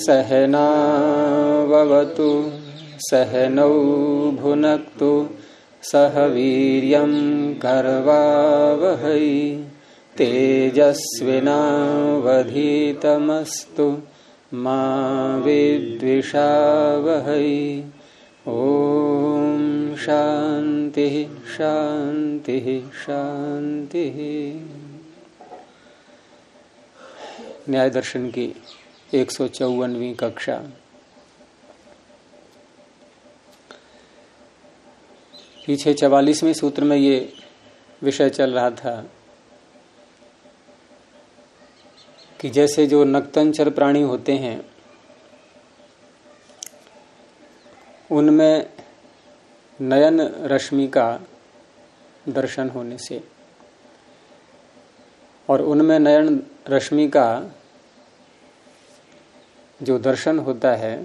सहनावतु सहनौ भुनक्तु सह वीर्यं करवावहै तेजस्विनावधीतमस्तु मा विद्विषावहै। ओम शांति शांति शांति। न्याय दर्शन की 154वीं कक्षा। पीछे 44वें सूत्र में ये विषय चल रहा था कि जैसे जो नक्तंचर प्राणी होते हैं उनमें नयन रश्मि का दर्शन होने से और उनमें नयन रश्मि का जो दर्शन होता है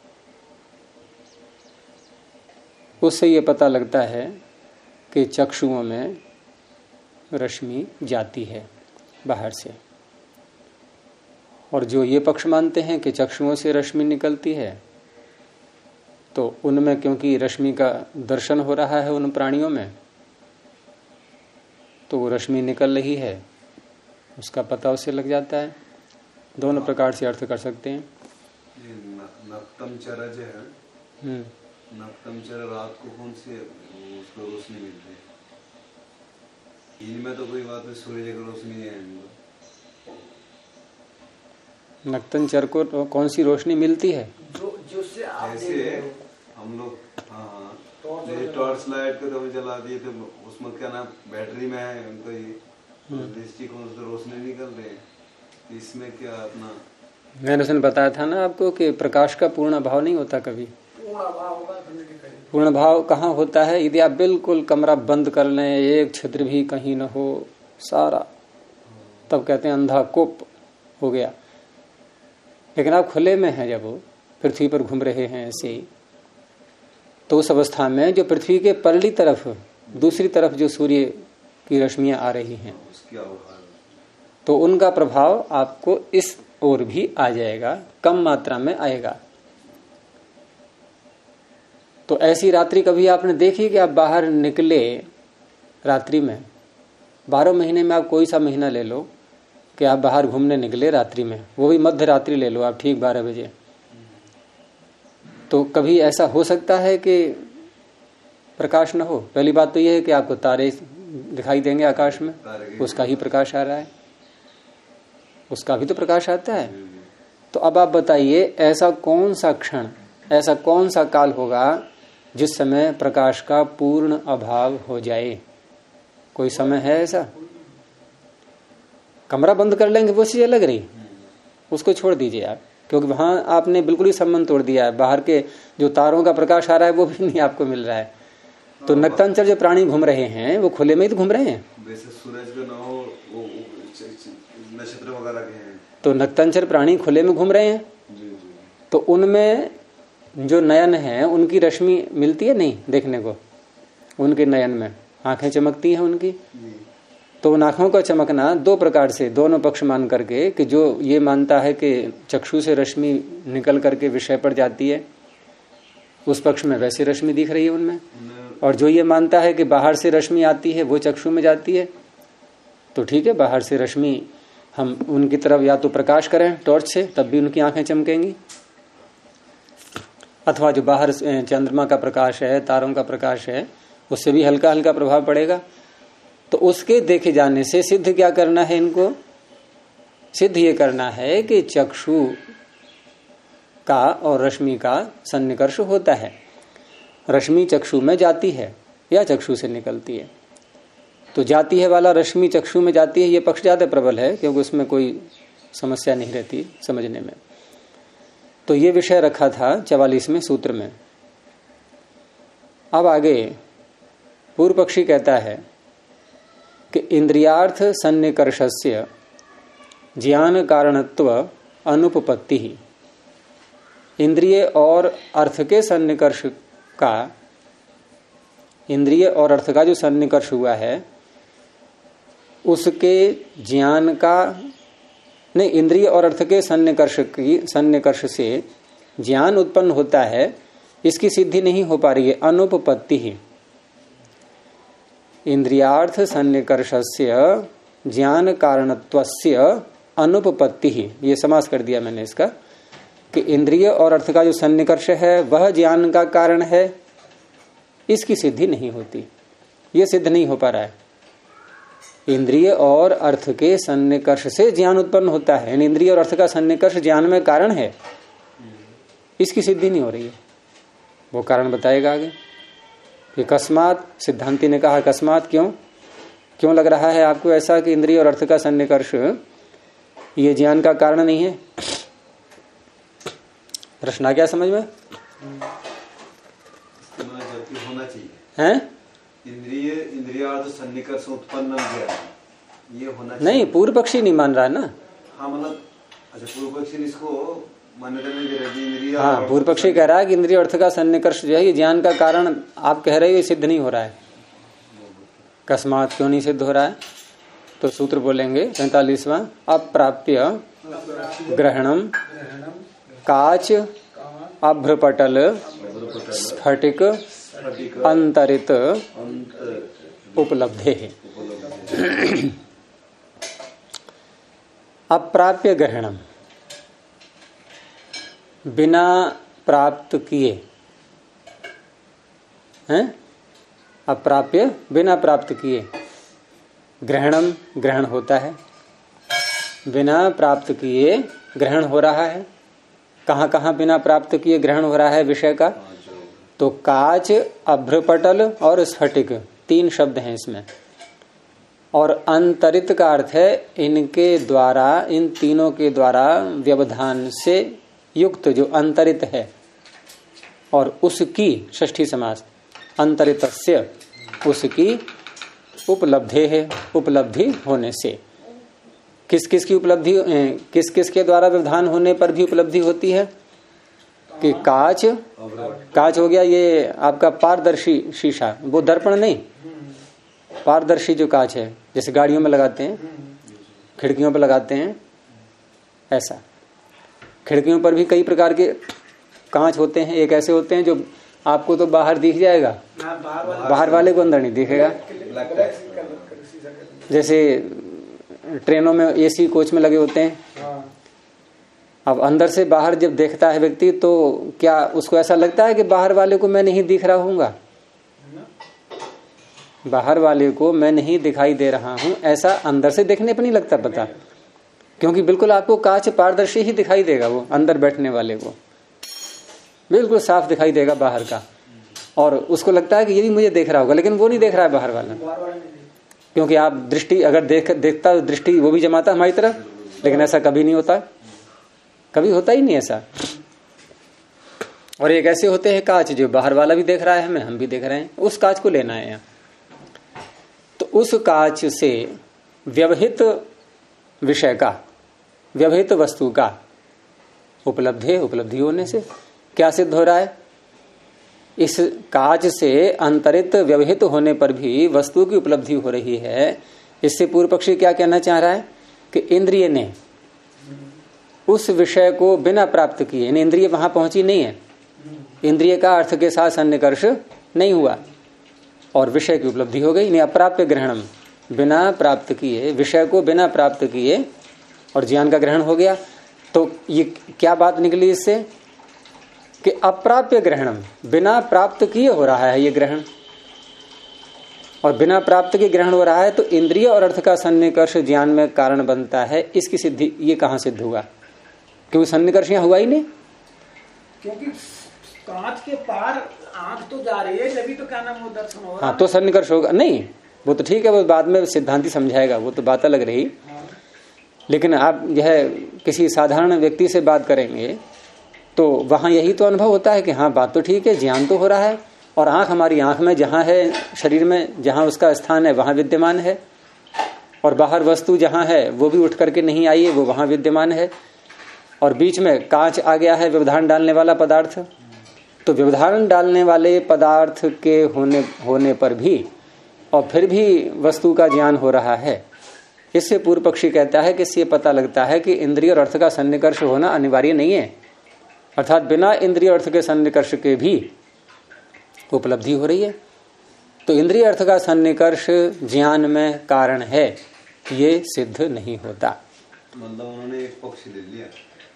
उससे ये पता लगता है कि चक्षुओं में रश्मि जाती है बाहर से। और जो ये पक्ष मानते हैं कि चक्षुओं से रश्मि निकलती है तो उनमें क्योंकि रश्मि का दर्शन हो रहा है उन प्राणियों में तो वो रश्मि निकल रही है उसका पता उससे लग जाता है। दोनों प्रकार से अर्थ कर सकते हैं। नक्तंचर जो है नक्तंचर रात को कौन सी उसको रोशनी मिलती है? इनमें तो कोई बात नहीं, सूर्य की रोशनी है। नक्तंचर को तो कौन सी रोशनी मिलती है? जैसे हम लोग टॉर्च लाइट को तो जला दिए तो उसमें क्या ना बैटरी में है उनको दृष्टिकोण से रोशनी निकल रही है। इसमें क्या अपना मैंने उसने बताया था ना आपको कि प्रकाश का पूर्ण भाव नहीं होता कभी। पूर्ण भाव कहाँ होता है? यदि आप बिल्कुल कमरा बंद कर लें, एक छिद्र भी कहीं न हो सारा, तब कहते हैं अंधा कोप हो गया। लेकिन आप खुले में हैं, जब वो पृथ्वी पर घूम रहे हैं ऐसे ही, तो उस अवस्था में जो पृथ्वी के परली तरफ दूसरी तरफ जो सूर्य की रश्मियां आ रही हैं तो उनका प्रभाव आपको इस ओर भी आ जाएगा, कम मात्रा में आएगा। तो ऐसी रात्रि कभी आपने देखी कि आप बाहर निकले रात्रि में? 12 महीने में आप कोई सा महीना ले लो कि आप बाहर घूमने निकले रात्रि में, वो भी मध्य रात्रि ले लो आप, ठीक 12 बजे, तो कभी ऐसा हो सकता है कि प्रकाश न हो? पहली बात तो यह है कि आपको तारे दिखाई देंगे आकाश में, उसका ही प्रकाश आ रहा है, उसका भी तो प्रकाश आता है। तो अब आप बताइए ऐसा कौन सा क्षण, ऐसा कौन सा काल होगा जिस समय प्रकाश का पूर्ण अभाव हो जाए? कोई समय है ऐसा? कमरा बंद कर लेंगे वो चीज लग रही, उसको छोड़ दीजिए आप, क्योंकि वहां आपने बिल्कुल ही संबंध तोड़ दिया है। बाहर के जो तारों का प्रकाश आ रहा है वो भी नहीं आपको मिल रहा है। तो नक्तंचर जो प्राणी घूम रहे हैं वो खुले में ही तो घूम रहे हैं। वैसे सूरज का ना हो, वो नक्षत्र वगैरह के हैं, तो नक्तंचर प्राणी खुले में घूम रहे हैं तो उनमें जो नयन है उनकी रश्मि मिलती है नहीं देखने को? उनके नयन में आंखें चमकती हैं उनकी। तो उन आंखों का चमकना दो प्रकार से, दोनों पक्ष मान करके, कि जो ये मानता है कि चक्षु से रश्मि निकल करके विषय पर जाती है उस पक्ष में वैसी रश्मि दिख रही है उनमें, और जो ये मानता है कि बाहर से रश्मि आती है वो चक्षु में जाती है, तो ठीक है, बाहर से रश्मि हम उनकी तरफ या तो प्रकाश करें टॉर्च से, तब भी उनकी आंखें चमकेंगी, अथवा जो बाहर चंद्रमा का प्रकाश है, तारों का प्रकाश है, उससे भी हल्का हल्का प्रभाव पड़ेगा। तो उसके देखे जाने से सिद्ध क्या करना है इनको? सिद्ध ये करना है कि चक्षु का और रश्मि का सन्निकर्ष होता है। रश्मि चक्षु में जाती है या चक्षु से निकलती है। तो जाती है वाला रश्मि चक्षु में जाती है, ये पक्ष ज्यादा प्रबल है, क्योंकि उसमें कोई समस्या नहीं रहती समझने में। तो ये विषय रखा था 44वें सूत्र में। अब आगे पूर्व पक्षी कहता है कि इंद्रियार्थ सन्निकर्षस्य ज्ञान कारणत्व अनुपपत्ति ही। इंद्रिय और अर्थ के सन्निकर्ष का, इंद्रिय और अर्थ का जो सन्निकर्ष हुआ है उसके ज्ञान का नहीं, इंद्रिय और अर्थ के सन्निकर्ष से ज्ञान उत्पन्न होता है, इसकी सिद्धि नहीं हो पा रही है। अनुपपत्ति ही इंद्रियार्थ सन्निकर्षस्य ज्ञान कारणत्वस्य अनुपपत्ति ही, ये समास कर दिया मैंने इसका, कि इंद्रिय और अर्थ का जो सन्निकर्ष है वह ज्ञान का कारण है, इसकी सिद्धि नहीं होती, ये सिद्ध नहीं हो पा रहा है। इंद्रिय और अर्थ के सन्निकर्ष से ज्ञान उत्पन्न होता है, इंद्रिय और अर्थ का सन्निकर्ष ज्ञान में कारण है, इसकी सिद्धि नहीं हो रही है। वो कारण बताएगा आगे। अकस्मात, सिद्धांति ने कहा अकस्मात क्यों लग रहा है आपको ऐसा कि इंद्रिय और अर्थ का सन्निकर्ष ये ज्ञान का कारण नहीं है? प्रश्न आ गया समझ में? होना चाहिए हैं? इंद्रियार्थ सन्निकर्ष उत्पन्न ये होना चाहिए। नहीं, पूर्व पक्षी नहीं मान रहा है ना। हाँ मतलब अच्छा, पूर्व पक्षी इसको मान्यता नहीं दे रहे। हाँ, पूर्व पक्षी कह रहा है कि इंद्रिय अर्थ का सन्निकर्ष जो है ये ज्ञान का कारण, आप कह रहे हो ये सिद्ध नहीं हो रहा है। अकस्मात क्यों नहीं सिद्ध हो रहा है? तो सूत्र बोलेंगे 45वां, अप्राप्य ग्रहणम काच अभ्रपटल स्फटिक अंतरित उपलब्धे है। अप्राप्य ग्रहणम, बिना प्राप्त किए हैं, अप्राप्य बिना प्राप्त किए, ग्रहणम ग्रहण होता है, बिना प्राप्त किए ग्रहण हो रहा है। कहाँ कहाँ बिना प्राप्त किए ग्रहण हो रहा है विषय का? तो काच, अभ्रपटल और स्फटिक, 3 शब्द हैं इसमें। और अंतरित का अर्थ है इनके द्वारा, इन तीनों के द्वारा व्यवधान से युक्त जो अंतरित है, और उसकी षष्ठी समास अंतरितस्य, उसकी उपलब्धि है, उपलब्धि होने से। किस किस की उपलब्धि, किस किस के द्वारा व्यवधान होने पर भी उपलब्धि होती है? कि काच हो गया ये आपका पारदर्शी शीशा, वो दर्पण नहीं, पारदर्शी जो कांच है, जैसे गाड़ियों में लगाते हैं, खिड़कियों पर लगाते हैं, ऐसा। खिड़कियों पर भी कई प्रकार के कांच होते हैं। एक ऐसे होते हैं जो आपको तो बाहर दिख जाएगा, बाहर वाले को अंदर नहीं दिखेगा। जैसे ट्रेनों में एसी कोच में लगे होते हैं, अब अंदर से बाहर जब देखता है व्यक्ति तो क्या उसको ऐसा लगता है कि बाहर वाले को मैं नहीं दिख रहा हूँगा, बाहर वाले को मैं नहीं दिखाई दे रहा हूं, ऐसा अंदर से देखने पर नहीं लगता पता, क्योंकि बिल्कुल आपको कांच पारदर्शी ही दिखाई देगा, वो अंदर बैठने वाले को बिल्कुल साफ दिखाई देगा बाहर का, और उसको लगता है कि ये भी मुझे देख रहा होगा, लेकिन वो नहीं देख रहा है बाहर वाला, क्योंकि आप दृष्टि अगर देखता तो दृष्टि वो भी जमाता हमारी तरफ, लेकिन ऐसा कभी नहीं होता, कभी होता ही नहीं ऐसा। और एक ऐसे होते हैं कांच जो बाहर वाला भी देख रहा है हमें, हम भी देख रहे हैं, उस कांच को लेना है यहाँ। तो उस कांच से व्यवहित विषय का, व्यवहित वस्तु का उपलब्धि होने से क्या सिद्ध हो रहा है? इस कांच से अंतरित व्यवहित होने पर भी वस्तु की उपलब्धि हो रही है। इससे पूर्व पक्षी क्या कहना चाह रहा है कि इंद्रिय ने उस विषय को बिना प्राप्त किए, इंद्रिय वहां पहुंची नहीं है, इंद्रिय का अर्थ के साथ सन्निकर्ष नहीं हुआ और विषय की उपलब्धि हो गई। अप्राप्य ग्रहणम, बिना प्राप्त किए, विषय को बिना प्राप्त किए और ज्ञान का ग्रहण हो गया। तो ये क्या बात निकली इससे कि अप्राप्य ग्रहणम, बिना प्राप्त किए हो रहा है ये ग्रहण, और बिना प्राप्त के ग्रहण हो रहा है, तो इंद्रिय और अर्थ का सन्निकर्ष ज्ञान में कारण बनता है। इसकी सिद्धि ये कहां सिद्ध हुआ? क्योंकि सन्निकर्ष यहां हुआ ही नहीं, क्योंकि कांच के पार आंख तो जा रही है, जब भी तो क्या नाम वो दर्शन हो रहा है। हाँ, तो सन्निकर्ष होगा नहीं, वो तो ठीक है, वो बाद में सिद्धांति समझाएगा, वो तो बात अलग रही। हाँ। लेकिन आप यह किसी साधारण व्यक्ति से बात करेंगे तो वहां यही तो अनुभव होता है कि हाँ बात तो ठीक है, ज्ञान तो हो रहा है, और आंख हमारी आंख में जहां है, शरीर में जहां उसका स्थान है वहां विद्यमान है, और बाहर वस्तु जहां है वो भी उठ करके नहीं आई है, वो वहां विद्यमान है, और बीच में कांच आ गया है व्यवधान डालने वाला पदार्थ। तो व्यवधान डालने वाले पदार्थ के होने पर भी और फिर भी वस्तु का ज्ञान हो रहा है, इससे पूर्व पक्षी कहता है कि इससे पता लगता है कि इंद्रिय और अर्थ का सन्निकर्ष होना अनिवार्य नहीं है, अर्थात बिना इंद्रिय अर्थ के सन्निकर्ष के भी उपलब्धि हो रही है। तो इंद्रिय अर्थ का सन्निकर्ष ज्ञान में कारण है, ये सिद्ध नहीं होता। मतलब उन्होंने एक पक्ष ले लिया,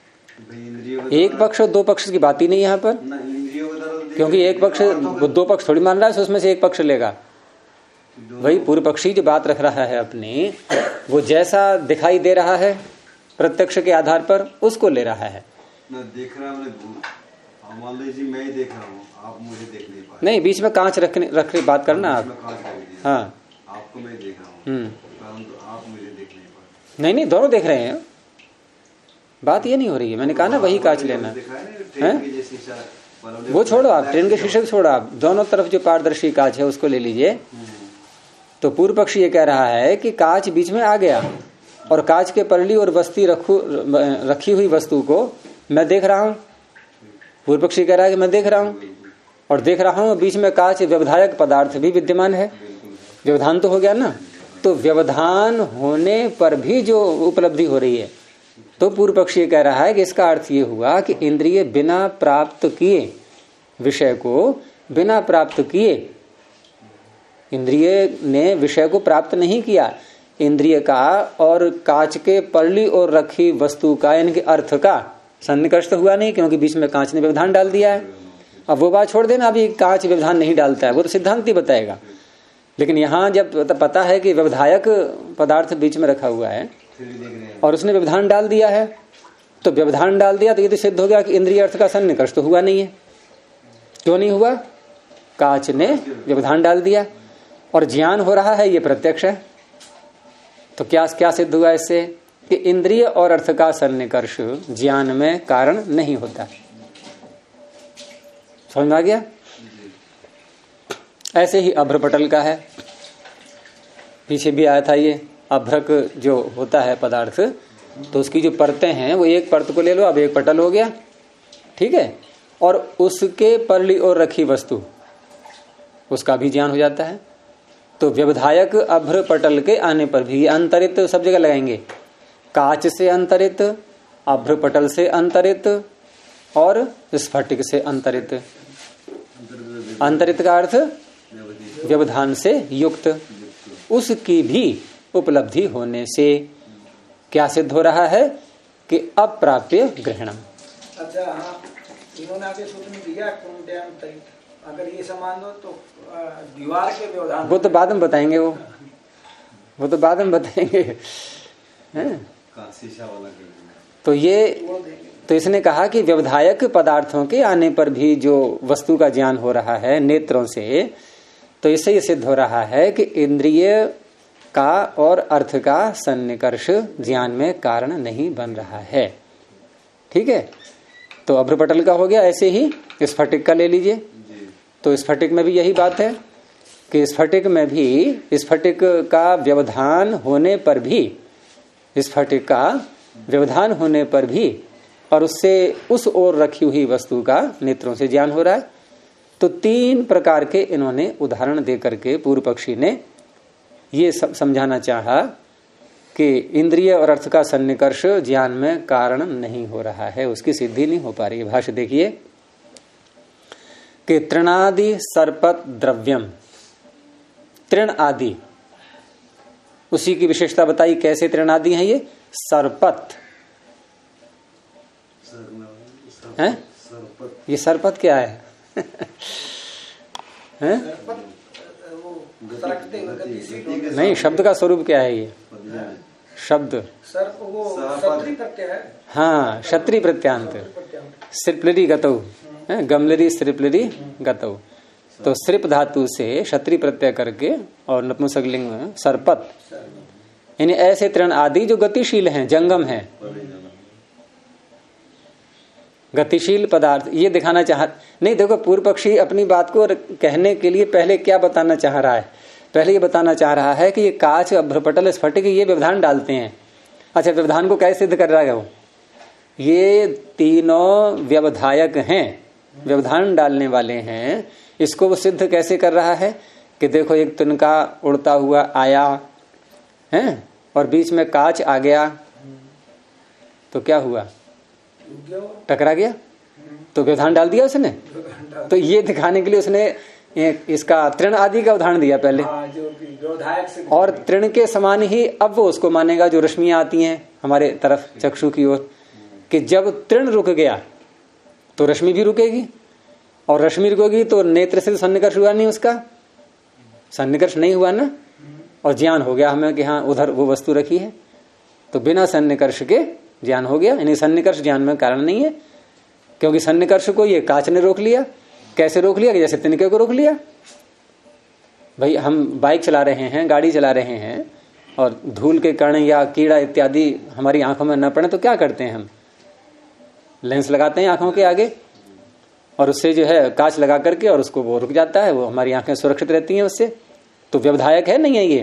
एक पक्ष और दो पक्ष की बात ही नहीं यहाँ पर, क्योंकि एक पक्ष दो पक्ष थोड़ी मान रहा है, उसमें से एक पक्ष लेगा। वही पूर्व पक्षी जो बात रख रहा है अपनी, वो जैसा दिखाई दे रहा है प्रत्यक्ष के आधार पर उसको ले रहा है। देख रहा मान लीजिए मैं ही देख रहा हूँ, आप मुझे देख नहीं पा रहे। नहीं, बीच में कांच रख बात करना आप। हाँ, आपको मैं देख रहा हूँ परंतु आप मुझे देख नहीं पा रहे। नहीं, दोनों देख रहे हैं, बात ये नहीं हो रही है। मैंने कहा ना वही कांच लेना है, वो छोड़ो आप, ट्रेन के शीशे छोड़ो आप, दोनों तरफ जो पारदर्शी कांच है उसको ले लीजिए। तो पूर्व पक्षी ये कह रहा है कि कांच बीच में आ गया और कांच के परली और वस्ती रखी हुई वस्तु को मैं देख रहा हूं। पूर्व पक्षी कह रहा है कि मैं देख रहा हूं और देख रहा हूं बीच में कांच व्यवधायक पदार्थ भी विद्यमान है। व्यवधान तो हो गया ना, तो व्यवधान होने पर भी जो उपलब्धि हो रही है, तो पूर्व पक्षी कह रहा है कि इसका अर्थ ये हुआ कि इंद्रिय बिना प्राप्त किए विषय को, बिना प्राप्त किए, इंद्रिय ने विषय को प्राप्त नहीं किया, इंद्रिय का और कांच के परली और रखी वस्तु का यानी कि अर्थ का सन्निकर्ष तो हुआ नहीं, क्योंकि बीच में कांच ने व्यवधान डाल दिया है। अब वो बात छोड़ देना, अभी कांच व्यवधान नहीं डालता है, वो तो सिद्धांत ही बताएगा। लेकिन यहाँ जब पता है कि व्यवधायक पदार्थ बीच में रखा हुआ है और उसने व्यवधान डाल दिया है, तो व्यवधान डाल दिया तो ये तो सिद्ध हो गया कि इंद्रिय अर्थ का सन्निकर्ष तो हुआ नहीं है। क्यों नहीं हुआ? कांच ने व्यवधान डाल दिया और ज्ञान हो रहा है, ये प्रत्यक्ष है। तो क्या सिद्ध हुआ इससे कि इंद्रिय और अर्थ का सन्निकर्ष ज्ञान में कारण नहीं होता। समझ में आ गया? ऐसे ही अभ्रपटल का है, पीछे भी आया था ये। अभ्रक जो होता है पदार्थ, तो उसकी जो परतें हैं वो एक परत को ले लो, अब एक पटल हो गया, ठीक है। और उसके परली ओर रखी वस्तु, उसका भी ज्ञान हो जाता है। तो व्यवधायक अभ्र पटल के आने पर भी अंतरित सब जगह लगाएंगे, कांच से अंतरित, अभ्र पटल से अंतरित और स्फटिक से अंतरित। अंतरित का अर्थ व्यवधान से युक्त, उसकी भी उपलब्धि होने से क्या सिद्ध हो रहा है कि अप्राप्य ग्रहणम। अच्छा, हाँ, इन्होंने आगे सूत्र में दिया कुंडयांतरित, अगर ये समान हो तो दीवार के व्यवधान, वो तो बाद में बताएंगे, वो तो बाद में बताएंगे, हैं? तो ये तो इसने कहा कि व्यवधायक पदार्थों के आने पर भी जो वस्तु का ज्ञान हो रहा है नेत्रों से, तो इससे ये सिद्ध हो रहा है कि इंद्रिय का और अर्थ का सन्निकर्ष ज्ञान में कारण नहीं बन रहा है। ठीक है, तो अभ्रपटल का हो गया। ऐसे ही स्फटिक का ले लीजिए, तो स्फटिक में भी यही बात है कि स्फटिक में भी स्फटिक का व्यवधान होने पर भी, स्फटिक का व्यवधान होने पर भी और उससे उस ओर रखी हुई वस्तु का नेत्रों से ज्ञान हो रहा है। तो तीन प्रकार के इन्होंने उदाहरण दे करके पूर्व पक्षी ने ये समझाना चाहा कि इंद्रिय और अर्थ का सन्निकर्ष ज्ञान में कारण नहीं हो रहा है, उसकी सिद्धि नहीं हो पा रही है। भाष्य देखिए कि तृणादि सर्पत द्रव्यम, तृण आदि, उसी की विशेषता बताई। कैसे तृण आदि है ये? सर्पत है। ये सर्पत क्या है? हैं? नहीं, शब्द का स्वरूप क्या है? ये शब्द हाँ, क्षत्रिय प्रत्यांत, श्रिपलरी गतौ, गमलरी श्रिपलरी गतौ। तो श्रिप धातु से क्षत्रिय प्रत्यय करके और नपुंसकलिंग में सर्पत, यानी ऐसे तृण आदि जो गतिशील हैं, जंगम हैं, गतिशील पदार्थ। ये दिखाना चाह नहीं, देखो पूर्व पक्षी अपनी बात को कहने के लिए पहले क्या बताना चाह रहा है? पहले ये बताना चाह रहा है कि ये कांच, अभ्रपटल, स्फटिक ये व्यवधान डालते हैं। अच्छा, व्यवधान को कैसे सिद्ध कर रहा है वो? ये तीनों व्यवधायक हैं, व्यवधान डालने वाले हैं। इसको वो सिद्ध कैसे कर रहा है कि देखो एक तिनका उड़ता हुआ आया है और बीच में कांच आ गया तो क्या हुआ? टकरा गया, तो व्यवधान डाल दिया उसने। तो ये दिखाने के लिए उसने इसका तृण आदि का उदाहरण दिया पहले, और तृण के समान ही अब वो उसको मानेगा जो रश्मियां आती हैं हमारे तरफ चक्षु की ओर, कि जब तृण रुक गया तो रश्मि भी रुकेगी, और रश्मि रुकेगी तो नेत्र से सन्निकर्ष हुआ नहीं, उसका सन्निकर्ष नहीं हुआ ना, और ज्ञान हो गया हमें कि हाँ उधर वो वस्तु रखी है। तो बिना सन्निकर्ष के ज्ञान हो गया, यानी सन्निकर्ष ज्ञान में कारण नहीं है, क्योंकि सन्निकर्ष को ये कांच ने रोक लिया। कैसे रोक लिया? कि जैसे तिनके को रोक लिया। भाई हम बाइक चला रहे हैं, गाड़ी चला रहे हैं, और धूल के कण या कीड़ा इत्यादि हमारी आंखों में न पड़े तो क्या करते हैं? हम लेंस लगाते हैं आंखों के आगे, और उससे जो है कांच लगा करके, और उसको वो रुक जाता है, वो हमारी आंखें सुरक्षित रहती हैं उससे। तो व्यवधायक है नहीं है ये।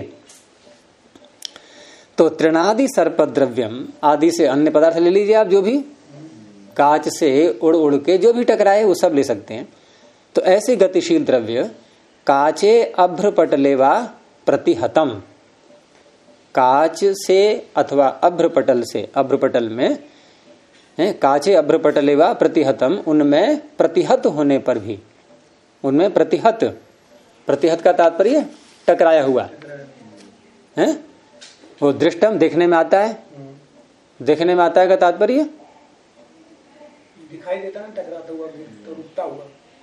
तो तृणादि सर्पद्रव्यम, आदि से अन्य पदार्थ ले लीजिए आप, जो भी कांच से उड़ उड़ के जो भी टकराए वो सब ले सकते हैं। तो ऐसे गतिशील द्रव्य काचे अभ्रपटले वा प्रतिहतम, कांच से अथवा अभ्रपटल से, अभ्रपटल में काचे अभ्रपटले वा प्रतिहतम, उनमें प्रतिहत होने पर भी, उनमें प्रतिहत, प्रतिहत का तात्पर्य टकराया हुआ है। वो दृष्टम देखने में आता है, देखने में आता है का तात्पर्य दिखाई देता है टकराता हुआ तो रुकता हुआ।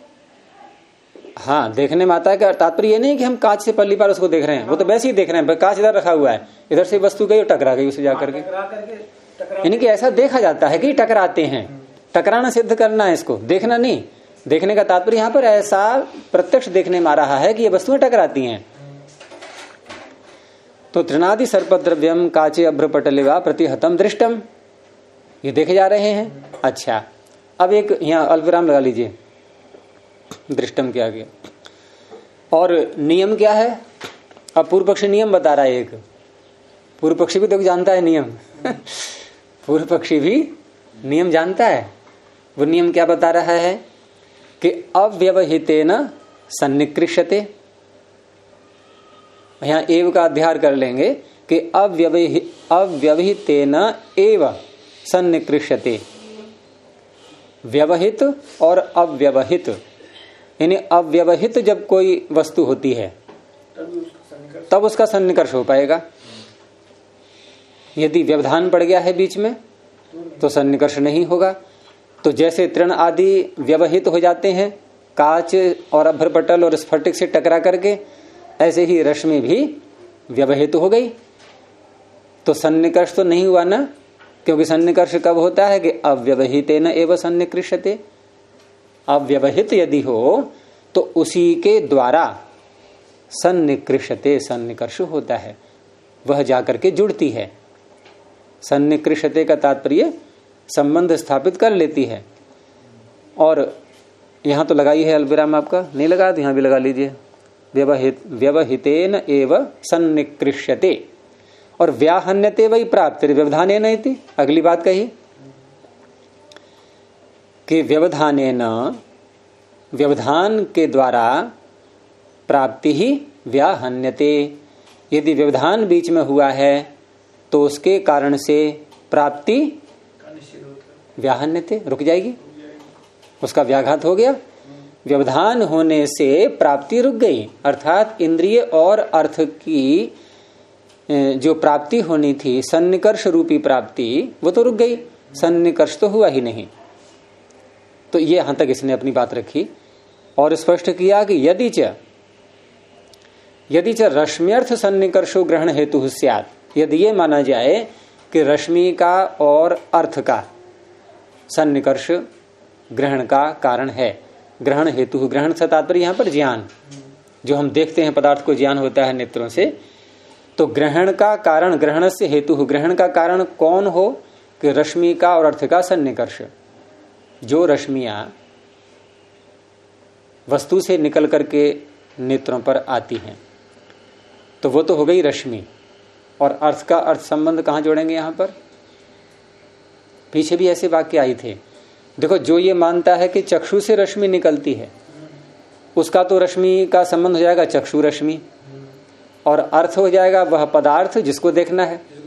हाँ, देखने में आता है का तात्पर्य ये नहीं कि हम कांच से पहली बार उसको देख रहे हैं, वो तो वैसे ही देख रहे हैं, कांच इधर रखा हुआ है, इधर से वस्तु गई और टकरा गई उसे जाकर के, यानी कि ऐसा देखा जाता है कि टकराते हैं। टकराना सिद्ध करना है इसको, देखना नहीं। देखने का तात्पर्य यहाँ पर ऐसा प्रत्यक्ष देखने में आ रहा है कि ये वस्तुएं टकराती हैं। तो तृणादि सर्पद्रव्यम काचे अभ्रपटले वा प्रतिहतम दृष्टम, ये देखे जा रहे हैं। अच्छा, अब एक यहाँ अल्पविराम लगा लीजिए, दृष्टम के आगे। और नियम क्या है? अब पूर्व पक्षी नियम बता रहा है। एक पूर्व पक्षी भी तो जानता है नियम पूर्व पक्षी भी नियम जानता है। वो नियम क्या बता रहा है कि अव्यवहितेन सन्निकृष्यते, यहाँ एव का अध्यार कर लेंगे कि अव्यवहितेन एव सन्निकृष्यते। व्यवहित और अव्यवहित, यानी अव्यवहित जब कोई वस्तु होती है तब उसका सन्निकर्ष हो पाएगा। यदि व्यवधान पड़ गया है बीच में तो सन्निकर्ष नहीं होगा। तो जैसे तृण आदि व्यवहित हो जाते हैं कांच और अभ्रपटल और स्फटिक से टकरा करके, ऐसे ही रश्मि भी व्यवहित हो गई। तो सन्निकर्ष तो नहीं हुआ ना, क्योंकि सन्निकर्ष कब होता है कि अव्यवहितेन एव सन्निकृष्यते। अव्यवहित यदि हो तो उसी के द्वारा सन्निकृष्यते, सन्निकर्ष होता है, वह जाकर के जुड़ती है। सन्निकृष्यते का तात्पर्य संबंध स्थापित कर लेती है। और यहां तो लगाई है अल्पविराम, आपका नहीं लगा तो यहां भी लगा लीजिए। व्यवहितेन एव सन्निकृष्यते और व्याहन्यते वही प्राप्ति व्यवधानेन इति, अगली बात कही कि व्यवधानेन, व्यवधान के द्वारा प्राप्ति ही व्याहन्यते। यदि व्यवधान बीच में हुआ है तो उसके कारण से प्राप्ति व्याहन्यते रुक जाएगी, उसका व्याघात हो गया। व्यवधान होने से प्राप्ति रुक गई, अर्थात इंद्रिय और अर्थ की जो प्राप्ति होनी थी, सन्निकर्ष रूपी प्राप्ति, वो तो रुक गई, सन्निकर्ष तो हुआ ही नहीं। तो ये यहां तक इसने अपनी बात रखी और स्पष्ट किया कि यदि च रश्म्यर्थ सन्निकर्षो ग्रहण हेतु स्यात्, यदि ये माना जाए कि रश्मि का और अर्थ का सन्निकर्ष ग्रहण का कारण है। ग्रहण हेतु, ग्रहण से तात्पर्य यहां पर ज्ञान, जो हम देखते हैं पदार्थ को ज्ञान होता है नेत्रों से। तो ग्रहण का कारण, ग्रहण से हेतु, ग्रहण का कारण कौन हो कि रश्मि का और अर्थ का सन्निकर्ष। जो रश्मियां वस्तु से निकल करके नेत्रों पर आती हैं तो वो तो हो गई रश्मि, और अर्थ का अर्थ संबंध कहां जोड़ेंगे? यहां पर पीछे भी ऐसे वाक्य आई थे। देखो, जो ये मानता है कि चक्षु से रश्मि निकलती है उसका तो रश्मि का संबंध हो जाएगा चक्षु रश्मि, और अर्थ हो जाएगा वह पदार्थ जिसको देखना है।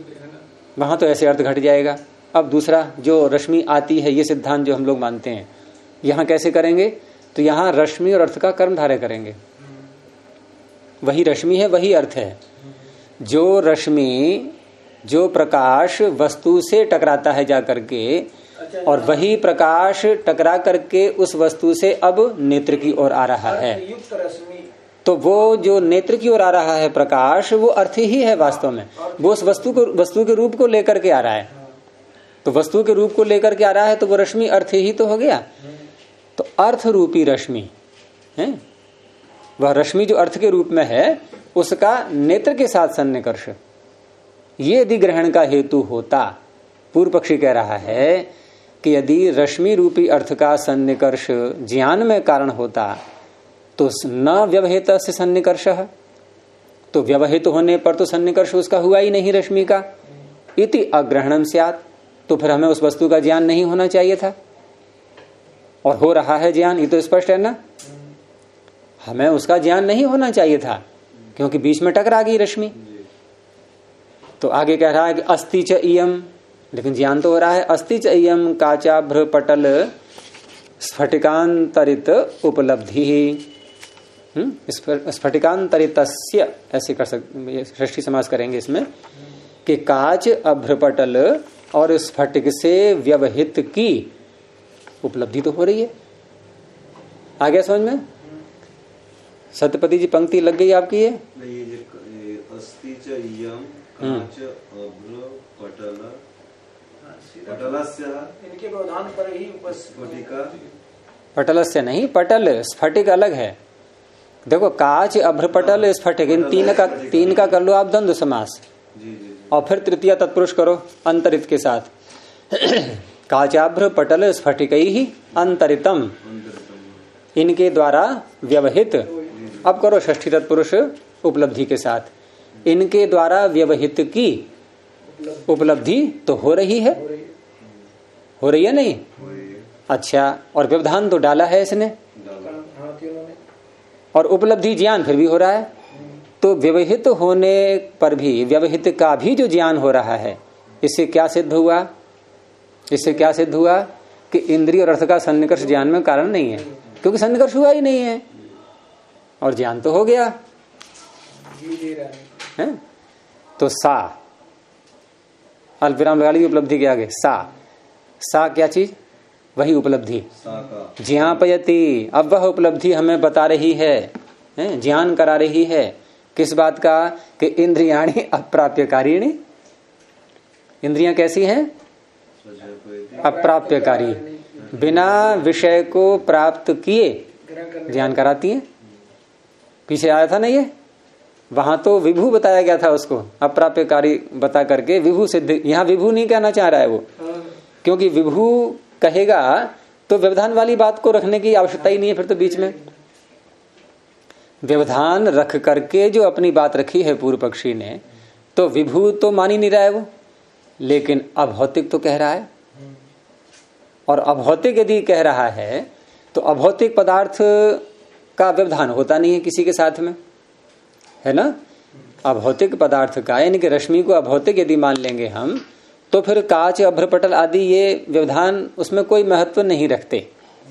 वहां तो ऐसे अर्थ घट जाएगा। अब दूसरा जो रश्मि आती है, ये सिद्धांत जो हम लोग मानते हैं, यहां कैसे करेंगे? तो यहां रश्मि और अर्थ का कर्मधारय करेंगे। वही रश्मि है, वही अर्थ है। जो रश्मि, जो प्रकाश वस्तु से टकराता है जा करके, और वही प्रकाश टकरा करके उस वस्तु से अब नेत्र की ओर आ रहा है, तो वो जो नेत्र की ओर आ रहा है प्रकाश, वो अर्थ ही है वास्तव में। वो उस वस्तु के रूप को लेकर के आ रहा है। तो वस्तु के रूप को लेकर के आ रहा है, तो वो रश्मि अर्थ ही तो हो गया। तो अर्थ रूपी रश्मि है, वह रश्मि जो अर्थ के रूप में है, उसका नेत्र के साथ सन्निकर्ष, ये यदि ग्रहण का हेतु होता, पूर्व पक्षी कह रहा है कि यदि रश्मि रूपी अर्थ का सन्निकर्ष ज्ञान में कारण होता तो न व्यवहित से सन्निकर्ष, तो व्यवहित होने पर तो सन्निकर्ष उसका हुआ ही नहीं रश्मि का। इति अग्रहणम स्यात्, तो फिर हमें उस वस्तु का ज्ञान नहीं होना चाहिए था, और हो रहा है ज्ञान, ये तो स्पष्ट है ना। हमें उसका ज्ञान नहीं होना चाहिए था क्योंकि बीच में टकरा गई रश्मि। तो आगे कह रहा है कि अस्ति च इयम, लेकिन ज्ञान तो हो रहा है। अस्ति च इयम काचाभ्र पटल स्फटिकांतरित उपलब्धि, स्फटिकांतरितस्य, ऐसे कर सकते, षष्ठी समास करेंगे इसमें, कि काच अभ्रपटल और स्फटिक से व्यवहित की उपलब्धि तो हो रही है। आ गया समझ में? सत्यपति जी पंक्ति लग गई आपकी? ये अस्ति च इयम काच अभ्रपटल पटलस्य, इनके व्यवधान पर ही स्फटिका, पटलस्य नहीं, पटल स्फटिक अलग है। देखो काच अभ्रपटल स्फटिक, इन तीन का कर लो आप द्वंद्व समास, और फिर तृतीय तत्पुरुष करो अंतरित के साथ। काचाभ्र पटल स्फटिक ही अंतरितम, इनके द्वारा व्यवहित। अब करो षष्ठी तत्पुरुष उपलब्धि के साथ, इनके द्वारा व्यवहित की उपलब्धि तो हो रही है, हो रही है नहीं? अच्छा, और व्यवधान तो डाला है इसने, और उपलब्धि ज्ञान फिर भी हो रहा है। तो व्यवहित होने पर भी, व्यवहित का भी जो ज्ञान हो रहा है, इससे क्या सिद्ध हुआ? इससे क्या सिद्ध हुआ कि इंद्रिय और अर्थ का सन्निकर्ष ज्ञान में कारण नहीं है, क्योंकि सन्निकर्ष हुआ ही नहीं है, और ज्ञान तो हो गया है। तो सा अल्पविराम लगा ली उपलब्धि के आगे, सा क्या चीज? वही उपलब्धि, ज्ञापयति। अब वह उपलब्धि हमें बता रही है, ज्ञान करा रही है। किस बात का? कि इंद्रियाणी अप्राप्यकारिणी। इंद्रियां कैसी हैं? अप्राप्यकारी, बिना विषय को प्राप्त किए ज्ञान कराती हैं। पीछे आया था ना ये, वहां तो विभू बताया गया था उसको, अप्राप्यकारी बता करके विभू सिद्ध। यहाँ विभू नहीं कहना चाह रहा है वो, क्योंकि विभू कहेगा तो व्यवधान वाली बात को रखने की आवश्यकता ही नहीं है। फिर तो बीच में व्यवधान रख करके जो अपनी बात रखी है पूर्व पक्षी ने, तो विभू तो मान ही नहीं रहा है वो, लेकिन अभौतिक तो कह रहा है। और अभौतिक यदि कह रहा है तो अभौतिक पदार्थ का व्यवधान होता नहीं है किसी के साथ में, है ना। अभौतिक पदार्थ का, यानी कि रश्मि को अभौतिक यदि मान लेंगे हम, तो फिर कांच अभ्रपटल आदि ये व्यवधान उसमें कोई महत्व नहीं रखते।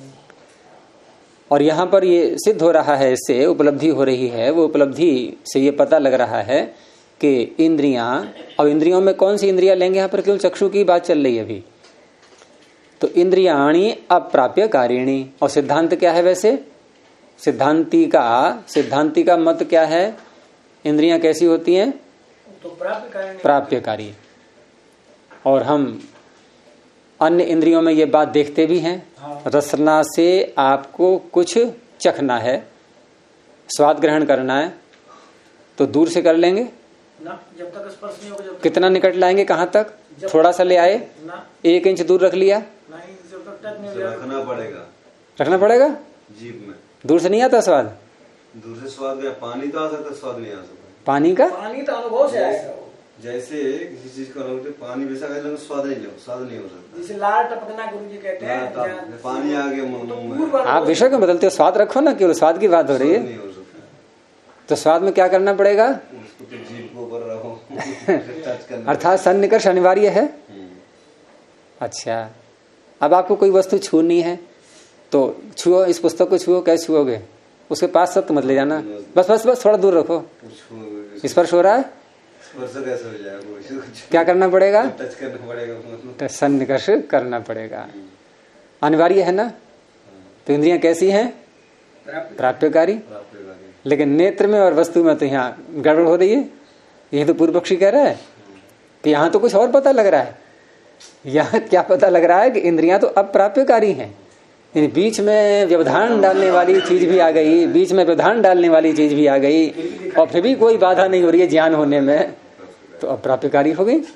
और यहां पर ये सिद्ध हो रहा है, इससे उपलब्धि हो रही है। वो उपलब्धि से ये पता लग रहा है कि इंद्रियां, और इंद्रियों में कौन सी इंद्रियां लेंगे, यहाँ पर केवल चक्षु की बात चल रही है अभी। तो इंद्रियाणी अप्राप्यकारिणी। और सिद्धांत क्या है वैसे? सिद्धांति का मत क्या है? इंद्रियां कैसी होती हैं? तो प्राप्यकारी। और हम अन्य इंद्रियों में ये बात देखते भी हैं। हाँ। रसना से आपको कुछ चखना है, स्वाद ग्रहण करना है, तो दूर से कर लेंगे ना, जब तक स्पर्श नहीं होगा। कितना निकट लाएंगे? कहाँ तक? थोड़ा सा ले आए ना, 1 इंच दूर रख लिया, नहीं, जब तक टच नहीं रखना पड़ेगा जीभ में। दूर से नहीं आता स्वाद? दूर से स्वाद पानी तो आ सकता, स्वाद नहीं आ सकता। पानी का? पानी तो अनुभव से आएगा। जैसे किसी चीज का अनुभव, पानी वैसा कर लेंगे, स्वाद नहीं हो सकता। जैसे लाल टपकना गुरु जी कहते हैं, पानी आ गया मुंह में। आप विषय को बदलते हो, स्वाद रखो ना, केवल स्वाद की बात हो रही है। तो स्वाद में क्या करना पड़ेगा? उसको तो जीभ को ऊपर रखो टच करना, अर्थात सन्निकर्ष अनिवार्य है। अच्छा, अब आपको कोई वस्तु छूनी है तो छुओ, इस पुस्तक को छुओ, कैसे छुओगे? उसके पास सब मत ले जाना, बस बस बस थोड़ा दूर रखो। स्पर्श हो रहा है, कैसे हो जाएगा? क्या करना पड़ेगा? टच करना पड़ेगा, सन्निकर्ष करना पड़ेगा, अनिवार्य है ना। तो इंद्रियां कैसी हैं? प्राप्यकारी। लेकिन नेत्र में और वस्तु में तो यहाँ गड़बड़ हो रही है। ये तो पूर्व पक्षी कह रहा है कि यहाँ तो कुछ और पता लग रहा है। यहाँ क्या पता लग रहा है कि इंद्रियां तो अप्राप्यकारी हैं, बीच में व्यवधान डालने वाली चीज भी आ गई, बीच में व्यवधान डालने वाली चीज भी आ गई, और फिर भी कोई बाधा नहीं हो रही है ज्ञान होने में, तो अप्राप्यकारी हो गई।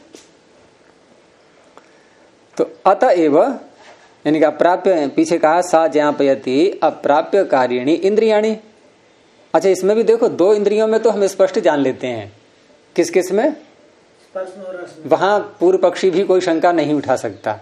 तो अतएव यानी कि अप्राप्य, पीछे कहा सा ज्ञापयति अप्राप्य कार्याणि इंद्रियाणि। अच्छा, इसमें भी देखो, दो इंद्रियों में तो हम स्पष्ट जान लेते हैं, किस किस में? वहां पूर्व पक्षी भी कोई शंका नहीं उठा सकता।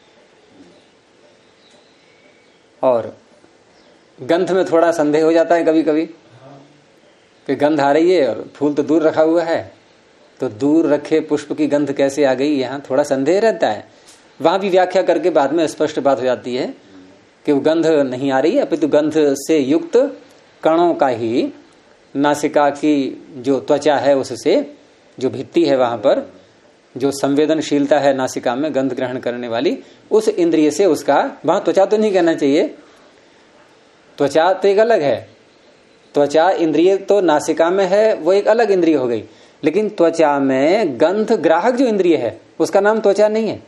और गंध में थोड़ा संदेह हो जाता है कभी कभी कि गंध आ रही है और फूल तो दूर रखा हुआ है, तो दूर रखे पुष्प की गंध कैसे आ गई, यहाँ थोड़ा संदेह रहता है। वहां भी व्याख्या करके बाद में स्पष्ट बात हो जाती है कि वो गंध नहीं आ रही है, अपितु गंध से युक्त कणों का ही नासिका की जो त्वचा है उससे, जो भित्ति है वहां पर जो संवेदनशीलता है नासिका में गंध ग्रहण करने वाली, उस इंद्रिय से उसका, वहां त्वचा तो नहीं कहना चाहिए, त्वचा तो एक अलग है, त्वचा इंद्रिय तो नासिका में है, वो एक अलग इंद्रिय हो गई। लेकिन त्वचा में गंध ग्राहक जो इंद्रिय है उसका नाम त्वचा नहीं है।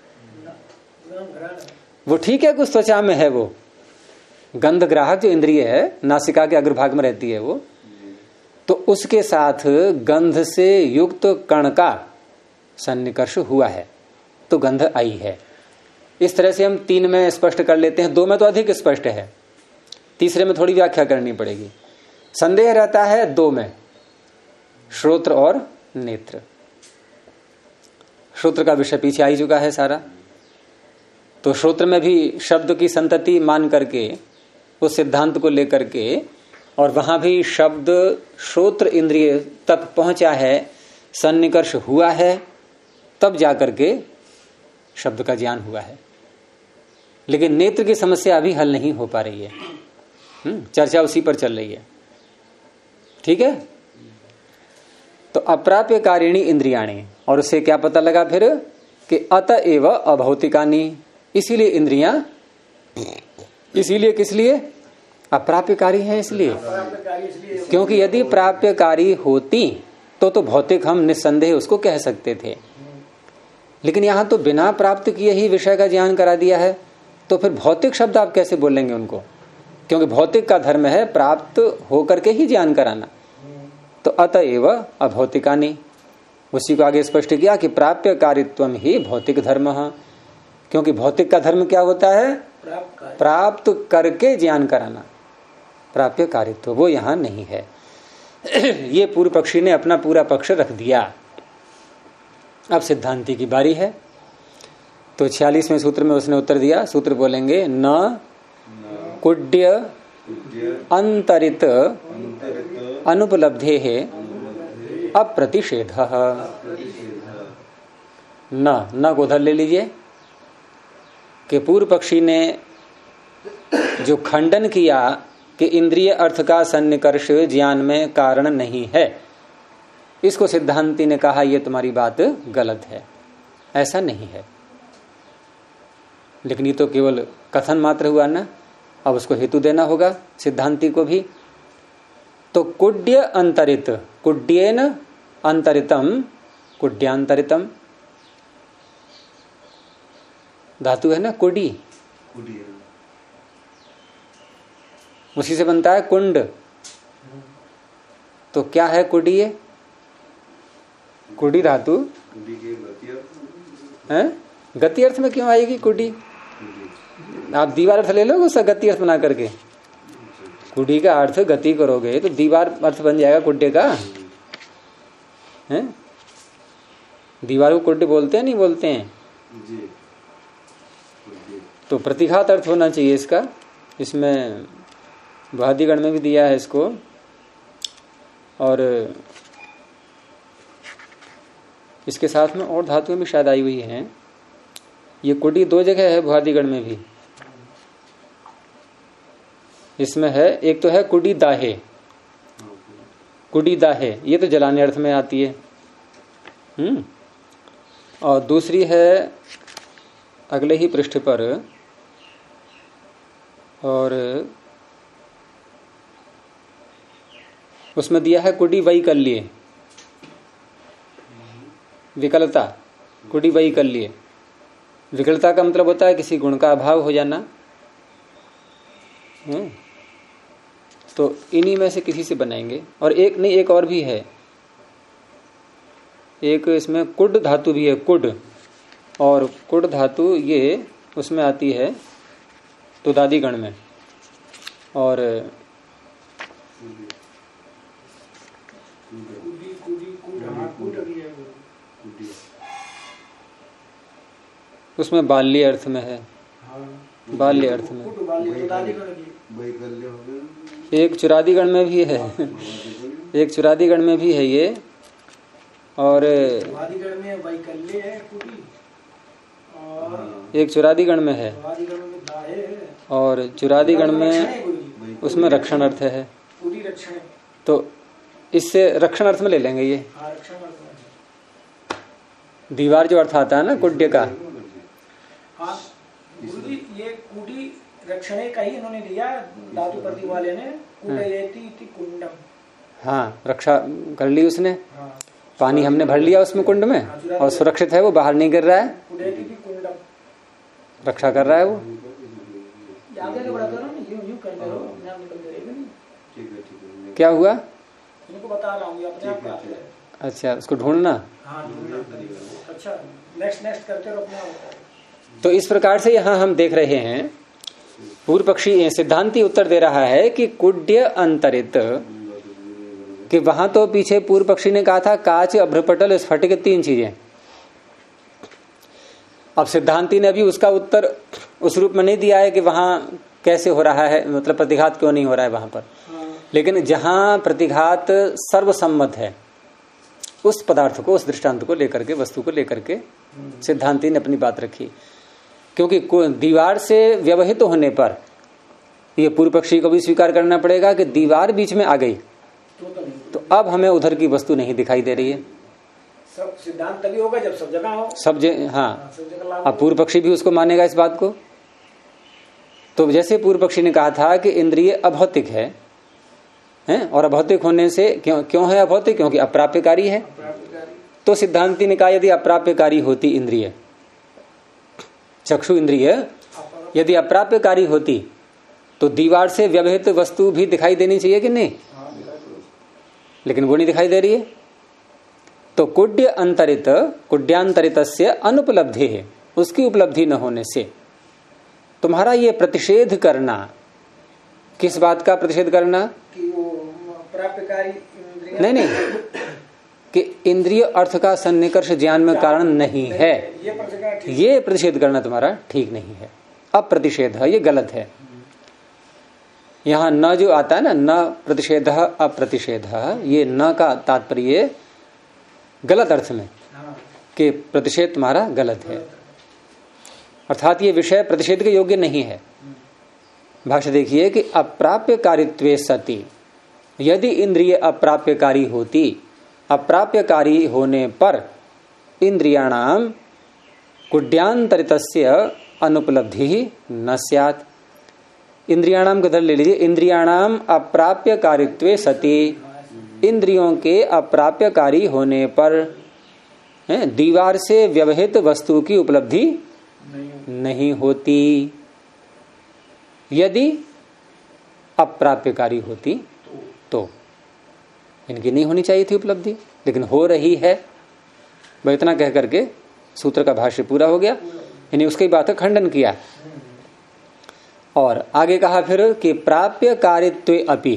वो ठीक है, कुछ त्वचा में है, वो गंध ग्राहक जो इंद्रिय है नासिका के अग्रभाग में रहती है वो, तो उसके साथ गंध से युक्त कण का सन्निकर्ष हुआ है तो गंध आई है। इस तरह से हम 3 में स्पष्ट कर लेते हैं, 2 में तो अधिक स्पष्ट है, तीसरे में थोड़ी व्याख्या करनी पड़ेगी। संदेह रहता है 2 में, श्रोत्र और नेत्र। श्रोत्र का विषय पीछे आ ही चुका है सारा, तो श्रोत्र में भी शब्द की संतति मान करके उस सिद्धांत को लेकर के, और वहां भी शब्द श्रोत्र इंद्रिय तक पहुंचा है, सन्निकर्ष हुआ है, तब जाकर के शब्द का ज्ञान हुआ है। लेकिन नेत्र की समस्या अभी हल नहीं हो पा रही है, चर्चा उसी पर चल रही है। ठीक है, तो अप्राप्य कारिणी इंद्रियाणी, और उससे क्या पता लगा फिर कि अतएव अभौतिकानी, इसीलिए इंद्रियां, इसीलिए किस लिए अप्राप्यकारी है? इसलिए क्योंकि यदि प्राप्यकारी होती तो भौतिक हम निस्संदेह उसको कह सकते थे, लेकिन यहां तो बिना प्राप्त किए ही विषय का ज्ञान करा दिया है, तो फिर भौतिक शब्द आप कैसे बोलेंगे उनको? क्योंकि भौतिक का धर्म है प्राप्त होकर के ही ज्ञान कराना। तो अतएव अभौतिकानी, उसी को आगे स्पष्ट किया कि प्राप्य कारित्वम ही भौतिक धर्म है, क्योंकि भौतिक का धर्म क्या होता है? प्राप्त करके ज्ञान कराना, प्राप्य कारित्व वो यहां नहीं है। ये पूर्व पक्षी ने अपना पूरा पक्ष रख दिया। अब सिद्धांति की बारी है। तो 46वें सूत्र में उसने उत्तर दिया, सूत्र बोलेंगे न कुड्य अंतरित अनुपलब्धे है अप्रतिषेध। न को उधर ले लीजिए कि पूर्व पक्षी ने जो खंडन किया कि इंद्रिय अर्थ का सन्निकर्ष ज्ञान में कारण नहीं है, इसको सिद्धांति ने कहा यह तुम्हारी बात गलत है, ऐसा नहीं है। लेकिन ये तो केवल कथन मात्र हुआ ना, अब उसको हेतु देना होगा सिद्धांति को भी। तो कुड्य अंतरित, कुड्येन अंतरितम, कुड्यांतरितम धातु है ना, कुडी, उसी से बनता है कुंड। तो क्या है कुडी? ये कुडी धातु है, गति अर्थ में क्यों आएगी कुडी? आप दीवार अर्थ ले लोगे उसका गति अर्थ बना करके, कुडी का अर्थ गति करोगे तो दीवार अर्थ बन जाएगा कुड्य का, है? दीवार को कुड्य बोलते हैं, नहीं बोलते हैं? तो प्रतिघात अर्थ होना चाहिए इसका। इसमें वादिगण में भी दिया है इसको, और इसके साथ में और धातुएं भी शायद आई हुई हैं। ये कुडी 2 जगह है भुआदिगण में भी। इसमें है, एक तो है कुडी दाहे, कुडी दाहे, ये तो जलाने अर्थ में आती है। और दूसरी है अगले ही पृष्ठ पर, और उसमें दिया है कुडी वैकल्य, विकलता, कुडी वैकल्य। विकलता का मतलब होता है किसी गुण का अभाव हो जाना। तो इन्हीं में से किसी से बनाएंगे। और एक नहीं, एक और भी है, एक इसमें कुड धातु भी है, कुड। और कुड धातु ये उसमें आती है तुदादि गण में। और उसमें बाल्य अर्थ में है, बाल्य अर्थ में। एक चुरादिगण में भी है, एक चुरादिगण में भी है ये। और एक चुरादिगण में है, और चुरादिगण में उसमें रक्षण अर्थ है। तो इससे रक्षण अर्थ में ले लेंगे ये। दीवार जो अर्थ आता है ना कुड्य का, हाँ गुरुजी ये कुटी रक्षणे का ही इन्होंने दिया धातु प्रतीक वाले ने, कुडयति कुंडम। हाँ, रक्षा कर ली उसने। हाँ। पानी हमने भर लिया उसमें कुंड में, और सुरक्षित है, वो बाहर नहीं गिर रहा है, कुंडम रक्षा कर रहा है वो। क्या हुआ बता रहा हूँ अपने आप का। अच्छा, उसको ढूंढना। अच्छा, नेक्स्ट करते रहो अपने। तो इस प्रकार से यहाँ हम देख रहे हैं, पूर्व पक्षी सिद्धांती उत्तर दे रहा है कि कुड्य अंतरित, कि वहां तो पीछे पूर्व पक्षी ने कहा था काच, अभ्रपटल, स्फटिक, 3 चीजें। अब सिद्धांती ने अभी उसका उत्तर उस रूप में नहीं दिया है कि वहां कैसे हो रहा है, मतलब प्रतिघात क्यों नहीं हो रहा है वहां पर। लेकिन जहां प्रतिघात सर्वसम्मत है, उस पदार्थ को, उस दृष्टांत को लेकर के, वस्तु को लेकर के सिद्धांती ने अपनी बात रखी। क्योंकि दीवार से व्यवहित होने पर ये पूर्व पक्षी को भी स्वीकार करना पड़ेगा कि दीवार बीच में आ गई तो अब हमें उधर की वस्तु नहीं दिखाई दे रही है। सब सिद्धांत तभी होगा जब सब जगह हो, हाँ। अब पूर्व पक्षी भी उसको मानेगा इस बात को। तो जैसे पूर्व पक्षी ने कहा था कि इंद्रिय अभौतिक है, और अभौतिक होने से क्यों है अभौतिक? क्योंकि अप्राप्यकारी है। तो सिद्धांती ने कहा यदि अप्राप्यकारी होती इंद्रिय, चक्षु इंद्रिय यदि अप्राप्यकारी होती तो दीवार से व्यवहित वस्तु भी दिखाई देनी चाहिए कि नहीं? लेकिन वो नहीं दिखाई दे रही है। तो कुड्य अंतरित, कुड्यांतरितस्य अनुपलब्धि है, उसकी उपलब्धि न होने से तुम्हारा ये प्रतिषेध करना, किस बात का प्रतिषेध करना? कि वो प्राप्यकारी नहीं, कि इंद्रिय अर्थ का सन्निकर्ष ज्ञान में कारण नहीं है, ये प्रतिषेध करना तुम्हारा ठीक नहीं है, अप्रतिषेध है, ये गलत है। यहाँ न जो आता है ना, न प्रतिषेध अप्रतिषेध, ये न का तात्पर्य गलत अर्थ में कि प्रतिषेध तुम्हारा गलत है, अर्थात ये विषय प्रतिषेध के योग्य नहीं है। भाष्य देखिए कि अप्राप्यकारित्वे सति, यदि इंद्रिय अप्राप्यकारी होती, अप्राप्यकारी होने पर इंद्रियाणाम कुड्यांतरितस्य अनुपलब्धि न स्यात्। इंद्रियाणाम को इधर ले लीजिए, इंद्रियाणाम अप्राप्यकारित्वे सति, इंद्रियों के अप्राप्यकारी होने पर दीवार से व्यवहित वस्तु की उपलब्धि नहीं होती। यदि अप्राप्यकारी होती तो इनकी नहीं होनी चाहिए थी उपलब्धि, लेकिन हो रही है। वह इतना कह करके सूत्र का भाष्य पूरा हो गया। इन्हें उसकी बात का खंडन किया और आगे कहा फिर कि प्राप्यकारित्वे अपि,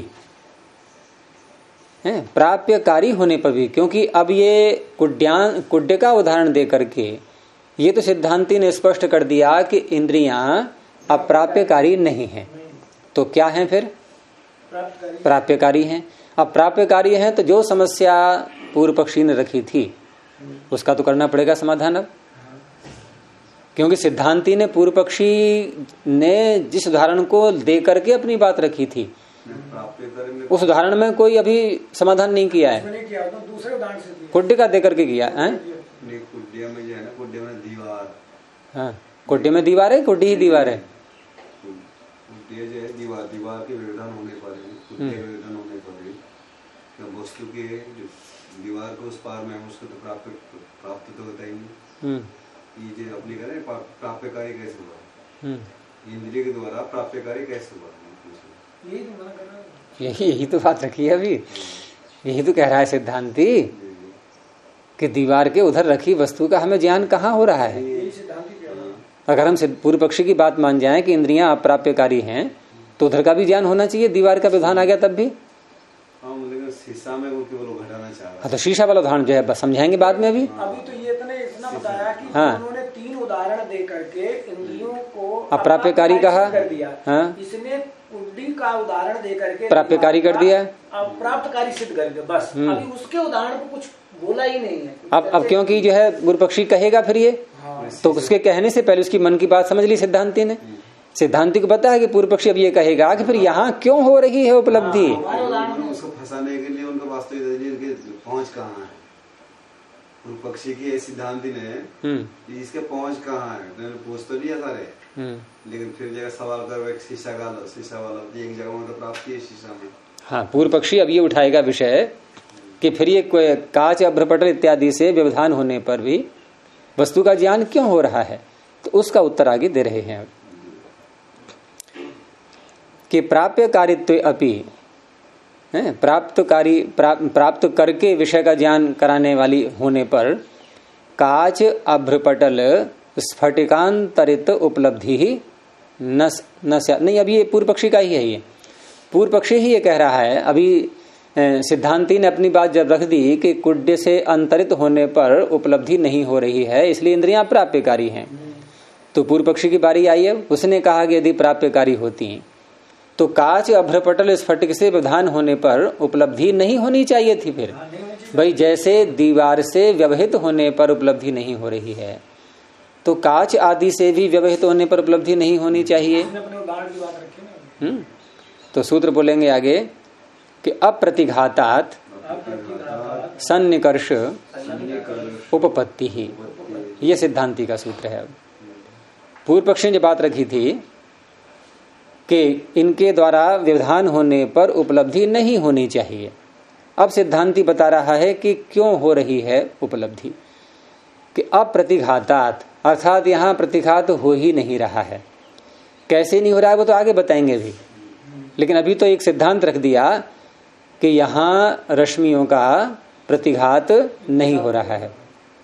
प्राप्यकारी होने पर भी, क्योंकि अब ये कुड्य का उदाहरण दे करके ये तो सिद्धांती ने स्पष्ट कर दिया कि इंद्रियां अप्राप्यकारी नहीं है, तो क्या है फिर? प्राप्यकारी हैं। अब प्राप्य कार्य है तो जो समस्या पूर्व पक्षी ने रखी थी उसका तो करना पड़ेगा समाधान अब, क्योंकि सिद्धांती ने पूर्व पक्षी ने जिस उदाहरण को दे करके अपनी बात रखी थी उस उदाहरण में कोई अभी समाधान नहीं किया है, दूसरे उदाहरण से कुड्डी का दे करके किया है। कुड्डिया में जो है ना, कुड्डिया में दीवार, हाँ कुड्डी में दीवार है, कुड्डी ही दीवार है, कुड्डिया जो है दीवार, दीवार के व्यवधान होने पर कुड्डिया के व्यवधान होने पर वस्तु के दीवार को उस पार में उसको तो प्राप्त तो होता ही नहीं। ये जो अपनी करें प्राप्य कार्य कैसे हुआ, इंद्रिय के द्वारा प्राप्य कार्य कैसे हुआ, यही तो बात रखी है अभी, यही तो कह रहा है सिद्धांती कि दीवार के उधर रखी वस्तु का हमें ज्ञान कहाँ हो रहा है। अगर हम पूर्व पक्षी की बात मान जाएं कि इंद्रियां अप्राप्यकारी हैं तो उधर का भी ज्ञान होना चाहिए, दीवार का विधान आ गया तब भी। शीशा में वो केवल घटाना चाह रहा है। तो शीशा वाला उदाहरण जो है बस समझाएंगे बाद में। अभी तो ये इतना बताया कि हाँ। उन्होंने 3 उदाहरण दे करके इंद्रियों को अप्राप्यकारी कहा, कर दिया। हाँ। इसने कुंडी का उदाहरण दे करके प्राप्यकारी कर दिया, अप्राप्तकारी सिद्ध कर दिया बस। अभी उसके उदाहरण को कुछ बोला ही नहीं है। अब क्योंकि जो है गुरु पक्षी कहेगा फिर ये, तो उसके कहने से पहले उसकी मन की बात समझ ली सिद्धांति ने। सिद्धांति को पता है कि पूर्व पक्षी अब ये कहेगा कि फिर यहाँ क्यों हो रही है उपलब्धि। उसको फंसाने के लिए उनका वास्तविक पहुंच कहाँ है, पूर्व पक्षी की सिद्धांति ने इसके पहुंच कहाँ है, मैंने पूछ तो लिया सारे, लेकिन फिर जगह सवाल कर शीशा वाला एक जगह मतलब प्राप्ति है शीशा में। हाँ पूर्व पक्षी अब ये उठाएगा विषय कि फिर ये कांच अभ्रपटल इत्यादि से व्यवधान होने पर भी वस्तु का ज्ञान क्यों हो रहा है, तो उसका उत्तर आगे दे रहे हैं कि प्राप्य कारित्व अपि प्राप्त करके विषय का ज्ञान कराने वाली होने पर काच अभ्रपटल स्फटिकांतरित उपलब्धि ही नहीं। अभी ये पूर्व पक्षी का ही है, ये पूर्व पक्षी ही ये कह रहा है। अभी सिद्धांती ने अपनी बात जब रख दी कि कुड्य से अंतरित होने पर उपलब्धि नहीं हो रही है इसलिए इंद्रियां प्राप्यकारी हैं, तो पूर्व पक्षी की बारी आई है। उसने कहा कि यदि प्राप्यकारी होती हैं तो काच अभ्रपटल स्फटिक से व्यवधान होने पर उपलब्धि नहीं होनी चाहिए थी। फिर भाई जैसे दीवार से व्यवहित होने पर उपलब्धि नहीं हो रही है तो काच आदि से भी व्यवहित होने पर उपलब्धि नहीं होनी चाहिए। तो सूत्र बोलेंगे आगे कि अप्रतिघातात सन्निकर्ष उपपत्ति ही, ये सिद्धांति का सूत्र है। पूर्व पक्षी ने बात रखी थी कि इनके द्वारा व्यवधान होने पर उपलब्धि नहीं होनी चाहिए। अब सिद्धांति बता रहा है कि क्यों हो रही है उपलब्धि, कि अप्रतिघातात अर्थात यहाँ प्रतिघात हो ही नहीं रहा है। कैसे नहीं हो रहा है वो तो आगे बताएंगे भी, लेकिन अभी तो एक सिद्धांत रख दिया कि यहाँ रश्मियों का प्रतिघात नहीं हो रहा है।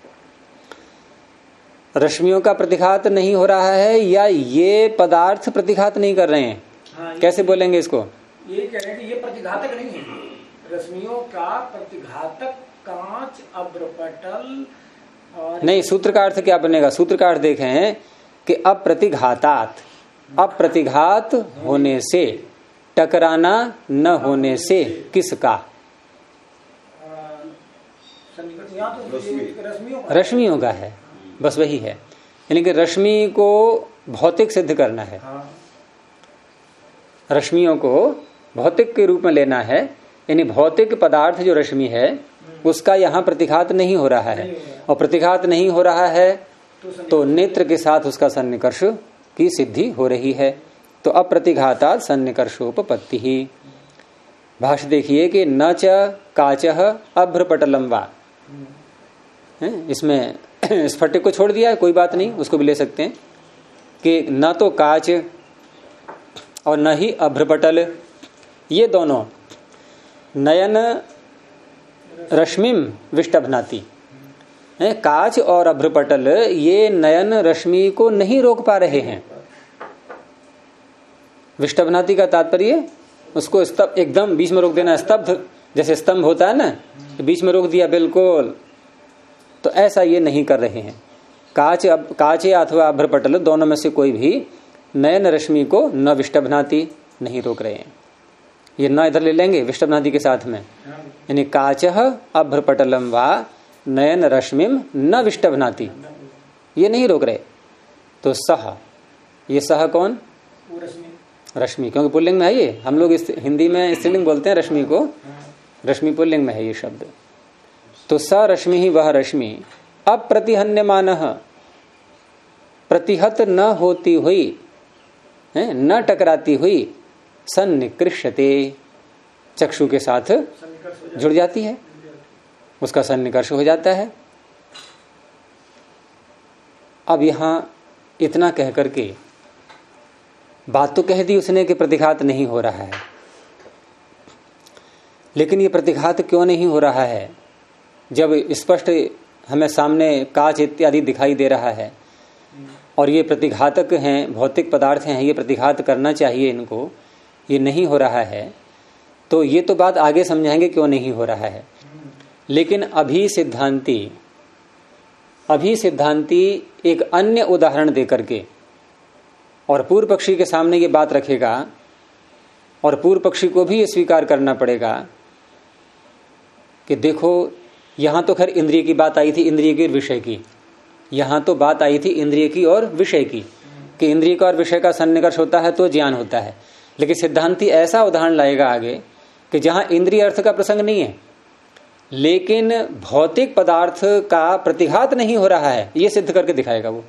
रश्मियों का प्रतिघात नहीं हो रहा है या ये पदार्थ प्रतिघात नहीं कर रहे हैं। हाँ, कैसे बोलेंगे इसको? ये कह रहे हैं कि ये प्रतिघातक नहीं है, रश्मियों का प्रतिघातक कांच अभ्रपटल और नहीं। सूत्र का अर्थ क्या बनेगा? सूत्र का अर्थ देखें कि अप्रतिघातात, अप्रतिघात होने से, टकराना न होने से किसका? रश्मियों का है, बस वही है। यानी कि रश्मि को भौतिक सिद्ध करना है, रश्मियों को भौतिक के रूप में लेना है। यानी भौतिक पदार्थ जो रश्मि है उसका यहाँ प्रतिघात नहीं हो रहा है, और प्रतिघात नहीं हो रहा है तो नेत्र के साथ उसका सन्निकर्ष की सिद्धि हो रही है। तो अप्रतिघातात सन्निकर्षोपपत्ति ही। भाष्य देखिए कि न च काचः अभ्रपटलम वा, इसमें स्फटिक को छोड़ दिया है, कोई बात नहीं, उसको भी ले सकते हैं कि न तो काच और न ही अभ्रपटल, ये दोनों नयन रश्मिम विष्टभनाति। काच और अभ्रपटल ये नयन रश्मि को नहीं रोक पा रहे हैं। विष्टभनाति का तात्पर्य उसको स्तब्ध, एकदम बीच में रोक देना, स्तब्ध जैसे स्तंभ होता है ना, बीच में रोक दिया बिल्कुल, तो ऐसा ये नहीं कर रहे हैं। काच अथवा अभ्रपटल दोनों में से कोई भी नयन रश्मि को न विष्टभनाति, नहीं रोक रहे हैं। ये न इधर ले लेंगे विष्टभनादि के साथ में, यानी काचः अभ्रपटलम वा नयन रश्मिम न विष्टभनाति, ये नहीं रोक रहे। तो सह, ये सह कौन? रश्मि, क्योंकि पुल्लिंग में है ये। हम लोग इस हिंदी में स्त्रीलिंग बोलते हैं रश्मि को, रश्मि पुल्लिंग में है ये शब्द। तो स रश्मि ही वह रश्मि अप्रतिहन्यमानः, प्रतिहत न होती हुई है, न टकराती हुई, सन्निकृष्यते, चक्षु के साथ जुड़ जाती है, उसका सन्निकर्ष हो जाता है। अब यहां इतना कह करके बात तो कह दी उसने कि प्रतिघात नहीं हो रहा है, लेकिन ये प्रतिघात क्यों नहीं हो रहा है? जब स्पष्ट हमें सामने कांच इत्यादि दिखाई दे रहा है और ये प्रतिघातक हैं, भौतिक पदार्थ हैं, ये प्रतिघात करना चाहिए इनको, ये नहीं हो रहा है, तो ये तो बात आगे समझाएंगे क्यों नहीं हो रहा है। लेकिन अभी सिद्धांती एक अन्य उदाहरण दे करके और पूर्व पक्षी के सामने ये बात रखेगा और पूर्व पक्षी को भी ये स्वीकार करना पड़ेगा कि देखो यहां तो खैर इंद्रिय की बात आई थी, इंद्रिय की और विषय की, यहां तो बात आई थी इंद्रिय की और विषय की, कि इंद्रिय का और विषय का सन्निकर्ष होता है तो ज्ञान होता है। लेकिन सिद्धांती ऐसा उदाहरण लाएगा आगे कि जहां इंद्रिय अर्थ का प्रसंग नहीं है, लेकिन भौतिक पदार्थ का प्रतिघात नहीं हो रहा है, ये सिद्ध करके दिखाएगा वो।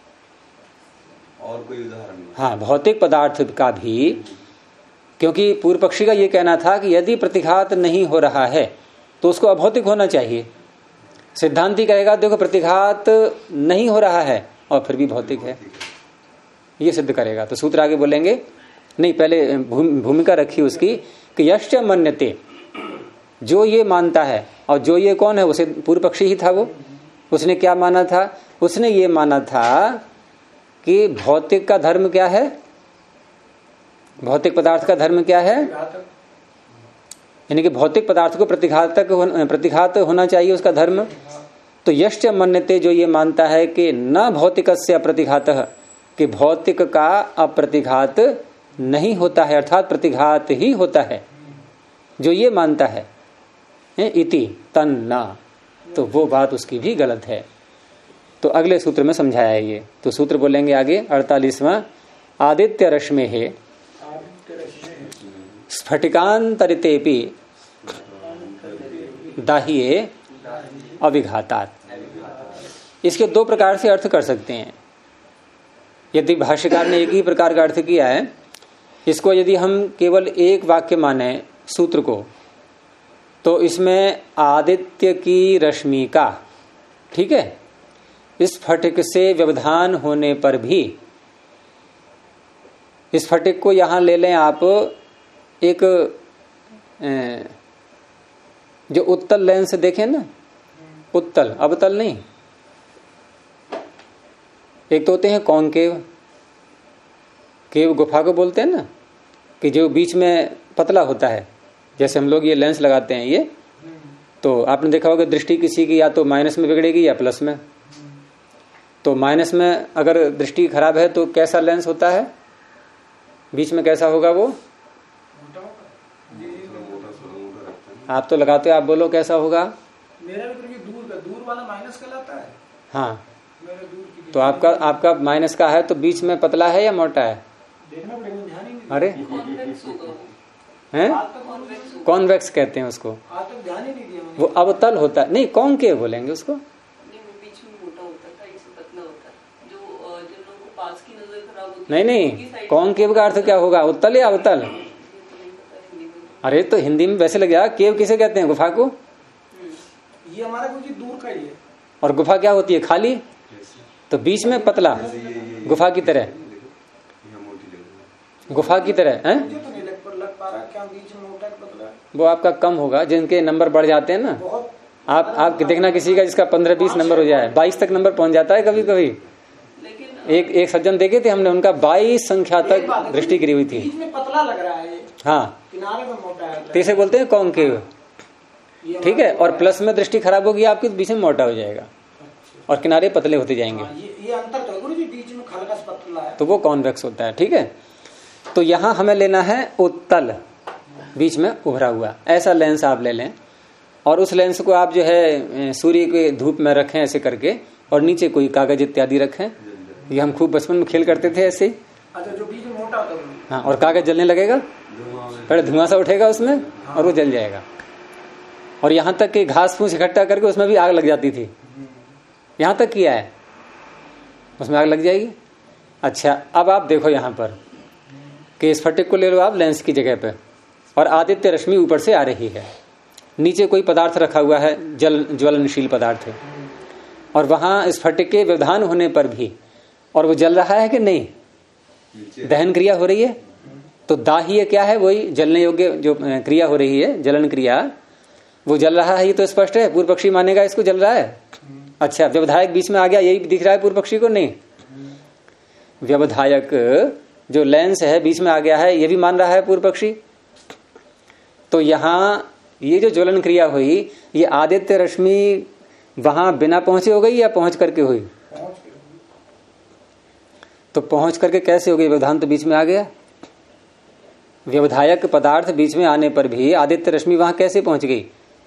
और कोई उदाहरण? हाँ, भौतिक पदार्थ का भी, क्योंकि पूर्व पक्षी का ये कहना था कि यदि प्रतिघात नहीं हो रहा है तो उसको अभौतिक होना चाहिए। सिद्धांती कहेगा देखो प्रतिघात नहीं हो रहा है और फिर भी भौतिक है, ये सिद्ध करेगा। तो सूत्र आगे बोलेंगे, नहीं पहले भूमिका रखी उसकी कि यश्च मन्यते, जो ये मानता है, और जो ये कौन है? उसे पूर्व पक्षी ही था वो। उसने क्या माना था? उसने ये माना था कि भौतिक का धर्म क्या है, भौतिक पदार्थ का धर्म क्या है, यानी कि भौतिक पदार्थ को प्रतिघात होना चाहिए उसका धर्म। तो यश्च मन्यते, जो ये मानता है कि न भौतिकस्य प्रतिघातः, कि भौतिक का अप्रतिघात नहीं होता है, अर्थात प्रतिघात ही होता है, जो ये मानता है इति तन्ना, तो वो बात उसकी भी गलत है। तो अगले सूत्र में समझाया है ये। तो सूत्र बोलेंगे आगे 48वां, आदित्य रश्मि है स्फटिकांतरितेपि दाहिये अविघातात्। इसके दो प्रकार से अर्थ कर सकते हैं। यदि भाष्यकार ने एक ही प्रकार का अर्थ किया है, इसको यदि हम केवल एक वाक्य माने सूत्र को, तो इसमें आदित्य की रश्मि का, ठीक है, इस स्फटिक से व्यवधान होने पर भी, इस स्फटिक को यहां ले लें आप, एक जो उत्तल लेंस देखें ना, उत्तल अवतल नहीं, एक तो होते हैं कॉनकेव, केव गुफा को बोलते हैं ना, कि जो बीच में पतला होता है, जैसे हम लोग ये लेंस लगाते हैं ये, तो आपने देखा होगा दृष्टि किसी की या तो माइनस में बिगड़ेगी या प्लस में। तो माइनस में अगर दृष्टि खराब है तो कैसा लेंस होता है, बीच में कैसा होगा वो? आप तो लगाते हो, आप बोलो कैसा होगा? मेरा भी दूर वाला माइनस कहलाता है। हाँ, तो आपका माइनस का है तो बीच में पतला है या मोटा है? देखना पड़ेगा, ध्यान ही नहीं। अरे हैं, कॉन्वेक्स कहते हैं उसको, ध्यान ही नहीं दिया मैंने। वो अवतल होता है, नहीं कॉनकेव बोलेंगे उसको। नहीं, कॉनकेव का अर्थ क्या होगा, उत्तल या अवतल? अरे तो हिंदी में वैसे लग गया, केव किसे कहते हैं? गुफा को। ये हमारा कुछ दूर का ही है। और गुफा क्या होती है? खाली, तो बीच में पतला, गुफा की तरह, गुफा की तरह है। वो आपका कम होगा, जिनके नंबर बढ़ जाते हैं ना, आप देखना किसी का जिसका 15-20 नंबर हो जाए, 22 तक नंबर पहुंच जाता है कभी कभी। एक सज्जन देखे थे हमने, उनका 22 संख्या तक दृष्टि गिरी हुई थी। बीच में पतला लग रहा है, हाँ, किनारे में मोटा है, तो इसे बोलते हैं कॉनकेव, ठीक है। और प्लस में दृष्टि खराब होगी आपकी तो बीच में मोटा हो जाएगा और किनारे पतले होते जाएंगे। ये अंतर तो है गुरुजी, बीच में हल्का पतला है, तो वो कॉन्वेक्स होता है, ठीक है। तो यहां हमें लेना है उत्तल, बीच में उभरा हुआ, ऐसा लेंस आप ले लें और उस लेंस को आप जो है सूर्य के धूप में रखें ऐसे करके, और नीचे कोई कागज इत्यादि रखें। ये हम खूब बचपन में खेल करते थे ऐसे ही। अच्छा, जो बीच में मोटा होता है। हाँ, और कागज जलने लगेगा, पहले धुआं सा उठेगा उसमें और वो जल जाएगा। और यहाँ तक कि घास फूस इकट्ठा करके उसमें भी आग लग जाती थी, यहाँ तक किया है, उसमें आग लग जाएगी। अच्छा, अब आप देखो यहाँ पर कि स्फटिक को ले लो आप लेंस की जगह पे, और आदित्य रश्मि ऊपर से आ रही है, नीचे कोई पदार्थ रखा हुआ है, ज्वलनशील पदार्थ है, और वहां स्फटिक के व्यवधान होने पर भी, और वो जल रहा है कि नहीं, दहन क्रिया हो रही है, तो दाह्य क्या है, वही जलने योग्य जो क्रिया हो रही है, जलन क्रिया, वो जल रहा है, ये तो स्पष्ट है, पूर्व पक्षी मानेगा इसको जल रहा है। अच्छा, व्यवधायक बीच में आ गया, यही दिख रहा है पूर्व पक्षी को, नहीं, व्यवधायक जो लेंस है बीच में आ गया है, ये भी मान रहा है पूर्व पक्षी। तो यहां ये जो ज्वलन क्रिया हुई, ये आदित्य रश्मि वहां बिना पहुंचे हो गई या पहुंच करके हुई? तो पहुंच करके कैसे हो गई? व्यवधान तो बीच में आ गया। व्यवधायक पदार्थ बीच में आने पर भी आदित्य रश्मि वहां कैसे पहुंच गई?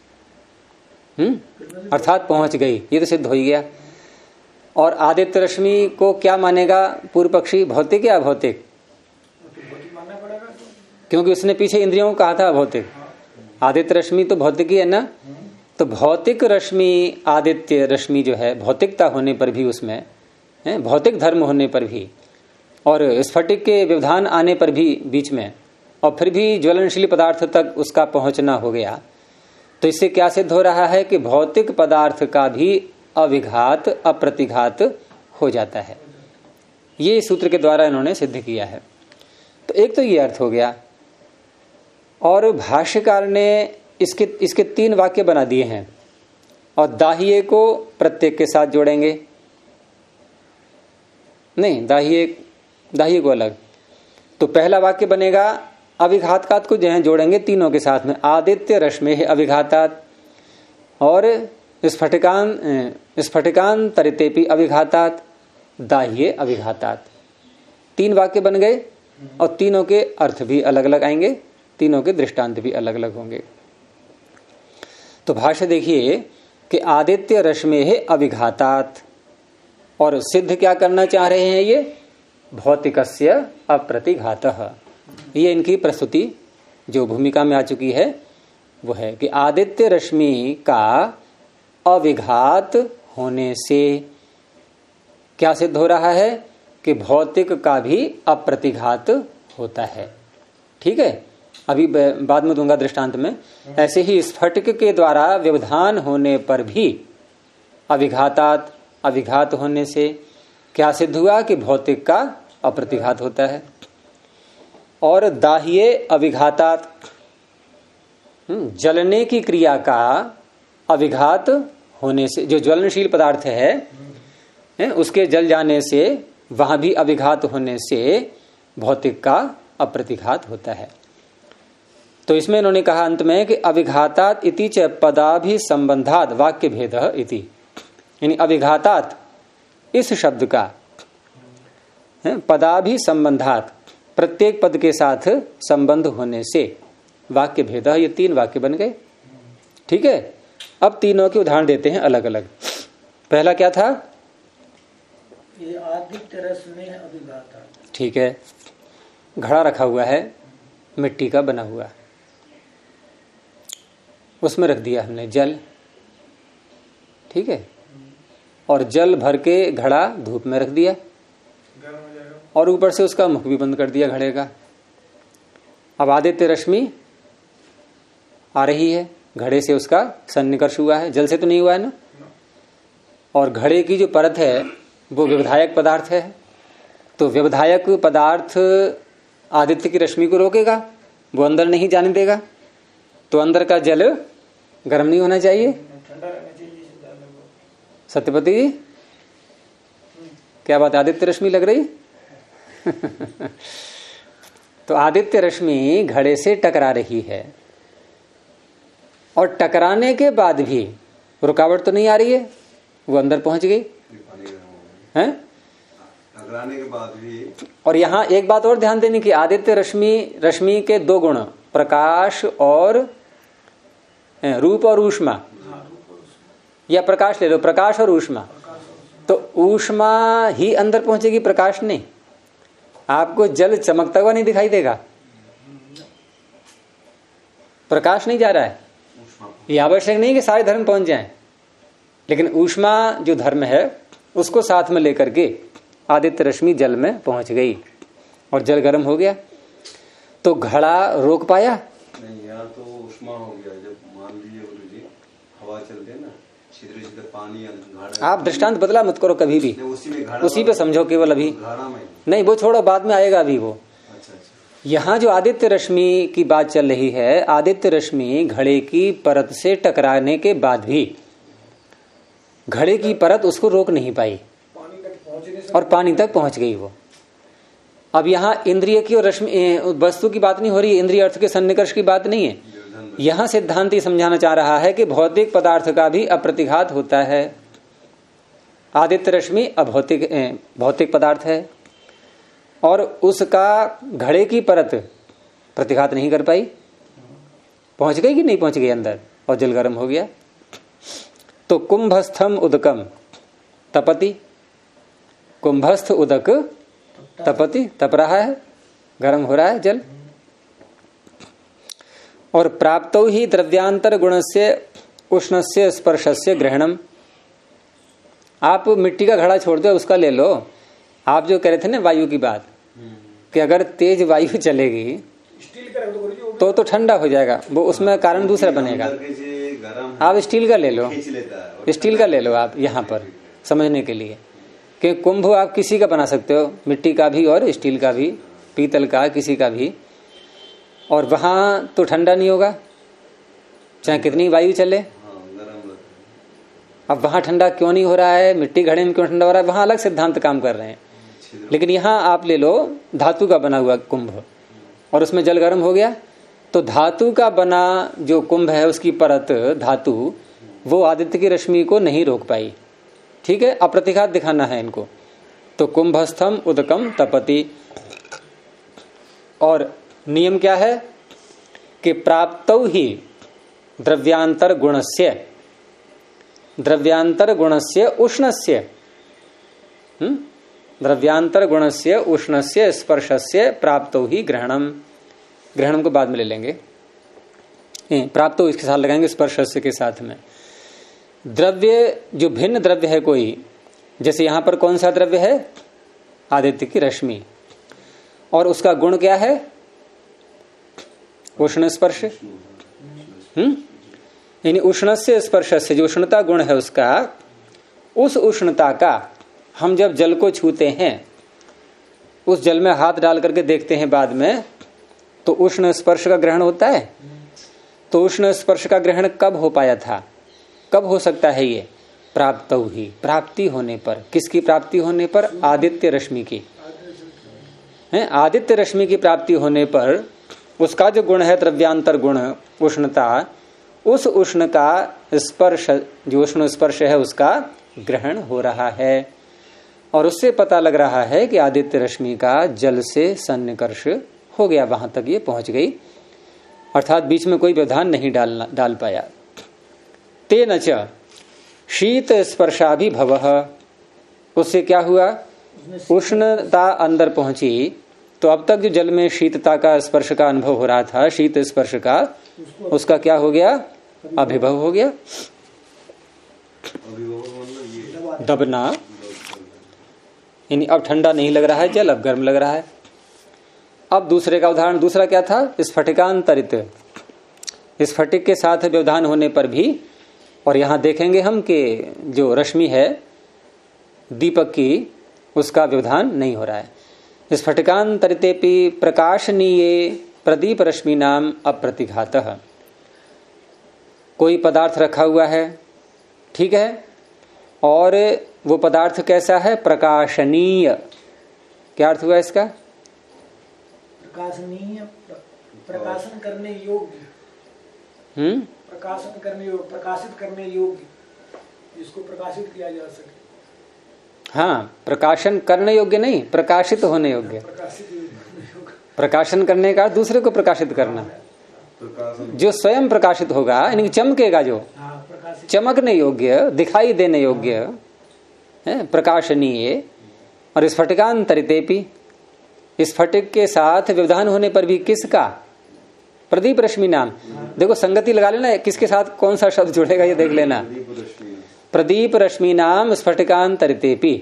अर्थात पहुंच गई, ये तो सिद्ध हो ही गया। और आदित्य रश्मि को क्या मानेगा पूर्व पक्षी, भौतिक या अभौतिक? मानना पड़ेगा, क्योंकि उसने पीछे इंद्रियों को कहा था अभौतिक। आदित्य रश्मि तो भौतिक ही है ना, तो भौतिक रश्मि, आदित्य रश्मि जो है भौतिकता होने पर भी, उसमें भौतिक धर्म होने पर भी, और स्फटिक के व्यवधान आने पर भी बीच में, और फिर भी ज्वलनशील पदार्थ तक उसका पहुंचना हो गया, तो इससे क्या सिद्ध हो रहा है कि भौतिक पदार्थ का भी अविघात अप्रतिघात हो जाता है। ये सूत्र के द्वारा इन्होंने सिद्ध किया है। तो एक तो ये अर्थ हो गया, और भाष्यकार ने इसके 3 वाक्य बना दिए हैं, और दाहिये को प्रत्येक के साथ जोड़ेंगे, नहीं दाहिये को अलग। तो पहला वाक्य बनेगा अविघातकात को जो है जोड़ेंगे तीनों के साथ में, आदित्य रश्मि अविघातात, और स्फटिकान तरितेपि अविघातात, दाह्ये अविघातात। 3 वाक्य बन गए, और तीनों के अर्थ भी अलग अलग आएंगे, तीनों के दृष्टांत भी अलग अलग होंगे। तो भाष्य देखिए कि आदित्य रश्मि अविघातात, और सिद्ध क्या करना चाह रहे हैं ये? भौतिकस्य अप्रतिघातः। ये इनकी प्रस्तुति जो भूमिका में आ चुकी है वो है कि आदित्य रश्मि का अविघात होने से क्या सिद्ध हो रहा है कि भौतिक का भी अप्रतिघात होता है। ठीक है, अभी बाद में दूंगा दृष्टांत में। ऐसे ही स्फटिक के द्वारा व्यवधान होने पर भी अविघात होने से क्या सिद्ध हुआ कि भौतिक का अप्रतिघात होता है। और दाह्ये अविघातात, जलने की क्रिया का अविघात होने से, जो ज्वलनशील पदार्थ है उसके जल जाने से, वहां भी अविघात होने से भौतिक का अप्रतिघात होता है। तो इसमें इन्होंने कहा अंत में कि अविघातात इति च पदाभि संबंधात वाक्य भेद इति, यानी अविघातात इस शब्द का पदाभि संबंधात प्रत्येक पद के साथ संबंध होने से वाक्य भेद, ये 3 वाक्य बन गए। ठीक है, अब तीनों के उदाहरण देते हैं अलग अलग। पहला क्या था? ये आदित्य रश्मि अविघातात। ठीक है, घड़ा रखा हुआ है मिट्टी का बना हुआ, उसमें रख दिया हमने जल। ठीक है, और जल भर के घड़ा धूप में रख दिया, और ऊपर से उसका मुख भी बंद कर दिया घड़े का। अब आदित्य रश्मि आ रही है, घड़े से उसका सन्निकर्ष हुआ है, जल से तो नहीं हुआ है ना। और घड़े की जो परत है वो व्यवधायक पदार्थ है, तो व्यवधायक पदार्थ आदित्य की रश्मि को रोकेगा, वो अंदर नहीं जाने देगा। तो अंदर का जल गर्म नहीं होना चाहिए। सत्यपति जी, क्या बात, आदित्य रश्मि लग रही? तो आदित्य रश्मि घड़े से टकरा रही है, और टकराने के बाद भी रुकावट तो नहीं आ रही है, वो अंदर पहुंच गई है। टकराने के बाद भी। और यहाँ एक बात और ध्यान देने की, आदित्य रश्मि के 2 गुण, प्रकाश और रूप और ऊष्मा, या प्रकाश ले लो, प्रकाश और ऊष्मा। तो ऊष्मा ही अंदर पहुंचेगी, प्रकाश नहीं। आपको जल चमकता हुआ नहीं दिखाई देगा, प्रकाश नहीं जा रहा है। ये आवश्यक नहीं कि सारे धर्म पहुंच जाएं, लेकिन ऊष्मा जो धर्म है उसको साथ में लेकर के आदित्य रश्मि जल में पहुंच गई और जल गर्म हो गया। तो घड़ा रोक पाया नहीं, यहाँ तो ऊष्मा हो गया। जब मान लीजिए गुरु जी हवा चलती है ना, छिद्र छिद्र पानी, आप दृष्टांत बदला मत करो कभी भी, उसी पे समझो केवल। अभी घड़ा में नहीं, वो छोड़ो, बाद में आएगा अभी वो। अच्छा। यहाँ जो आदित्य रश्मि की बात चल रही है, आदित्य रश्मि घड़े की परत से टकराने के बाद भी घड़े की परत उसको रोक नहीं पाई और पानी तक पहुंच गई वो। अब यहाँ इंद्रिय की और रश्मि वस्तु की बात नहीं हो रही है, इंद्रिय अर्थ के सन्निकर्ष की बात नहीं है। यहाँ सिद्धांति समझाना चाह रहा है कि भौतिक पदार्थ का भी अप्रतिघात होता है। आदित्य रश्मि अभौतिक भौतिक पदार्थ है और उसका घड़े की परत प्रतिघात नहीं कर पाई, पहुंच गई कि नहीं पहुंच गई अंदर, और जल गर्म हो गया। तो कुंभस्थम उदकम तपति, कुंभस्थ उदक तपति, तप रहा है, गर्म हो रहा है जल। और प्राप्तो ही द्रव्यांतर गुणस्य उष्णस्य स्पर्शस्य ग्रहणम। आप मिट्टी का घड़ा छोड़ दो, उसका ले लो। आप जो कह रहे थे ना वायु की बात, कि अगर तेज वायु चलेगी तो ठंडा हो जाएगा, वो उसमें कारण दूसरा बनेगा। आप स्टील का ले लो, स्टील का ले लो आप यहाँ पर समझने के लिए, कि कुंभ आप किसी का बना सकते हो, मिट्टी का भी और स्टील का भी, पीतल का, किसी का भी, और वहां तो ठंडा नहीं होगा चाहे कितनी वायु चले। अब वहां ठंडा क्यों नहीं हो रहा है, मिट्टी घड़े में क्यों ठंडा हो रहा है, वहां अलग सिद्धांत काम कर रहे हैं। लेकिन यहाँ आप ले लो धातु का बना हुआ कुंभ और उसमें जल गर्म हो गया, तो धातु का बना जो कुंभ है उसकी परत धातु, वो आदित्य की रश्मि को नहीं रोक पाई। ठीक है, अप्रतिघात दिखाना है इनको। तो कुंभस्थम उदकम तपति। और नियम क्या है कि प्राप्तौ ही द्रव्यांतर गुणस्य उष्णस्य, द्रव्यांतर गुणस्य उष्णस्य स्पर्शस्य प्राप्तौ ही ग्रहणम। ग्रहणम को बाद में ले लेंगे, प्राप्तौ इसके साथ लगाएंगे स्पर्शस्य के साथ में। द्रव्य जो भिन्न द्रव्य है कोई, जैसे यहां पर कौन सा द्रव्य है, आदित्य की रश्मि, और उसका गुण क्या है, उष्ण स्पर्श। यानी उष्ण से स्पर्श से जो उष्णता गुण है उसका, उस उष्णता का हम जब जल को छूते हैं, उस जल में हाथ डाल करके देखते हैं बाद में, तो उष्ण स्पर्श का ग्रहण होता है। तो उष्ण स्पर्श का ग्रहण कब हो पाया था, कब हो सकता है ये, प्राप्तौ ही, प्राप्ति होने पर। किसकी प्राप्ति होने पर, आदित्य रश्मि की। आदित्य रश्मि की प्राप्ति होने पर उसका जो गुण है द्रव्यांतर गुण उष्णता, उस उष्ण का स्पर्श, जो उष्ण स्पर्श है उसका ग्रहण हो रहा है, और उससे पता लग रहा है कि आदित्य रश्मि का जल से सन्निकर्ष हो गया, वहां तक ये पहुंच गई, अर्थात बीच में कोई व्यवधान नहीं डाल पाया। तेन च शीत स्पर्शाभिभवः, उससे क्या हुआ, उष्णता अंदर पहुंची, तो अब तक जो जल में शीतता का स्पर्श का अनुभव हो रहा था, शीत स्पर्श का, उसका क्या हो गया, अभिभव हो गया, दबना। यानी अब ठंडा नहीं लग रहा है जल, अब गर्म लग रहा है। अब दूसरे का उदाहरण, दूसरा क्या था, स्फटिकांतरित, स्फटिक के साथ व्यवधान होने पर भी, और यहां देखेंगे हम कि जो रश्मि है दीपक की, उसका व्यवधान नहीं हो रहा है। स्फटिकांतरितेपि प्रकाशनीये प्रदीप रश्मि नाम अप्रतिघातः। कोई पदार्थ रखा हुआ है, ठीक है, और वो पदार्थ कैसा है, प्रकाशनीय। क्या अर्थ हुआ इसका, प्रकाशनीय, प्रकाशन करने योग्य, प्रकाशन करने योग्य, प्रकाशित करने योग्य, जिसको प्रकाशित किया जा सके। हाँ, प्रकाशन करने योग्य नहीं, प्रकाशित होने योग्य। प्रकाशन करने का दूसरे को प्रकाशित करना, जो स्वयं प्रकाशित होगा, यानी चमकेगा, जो चमकने योग्य, दिखाई देने योग्य है, प्रकाशनीय। और स्फटिकांतरितेपि, स्फटिक के साथ व्यवधान होने पर भी किसका? प्रदीप रश्मि नाम। देखो संगति लगा लेना, किसके साथ कौन सा शब्द जुड़ेगा ये देख लेना। प्रदीप रश्मि नाम स्फटिकांतरितेपि,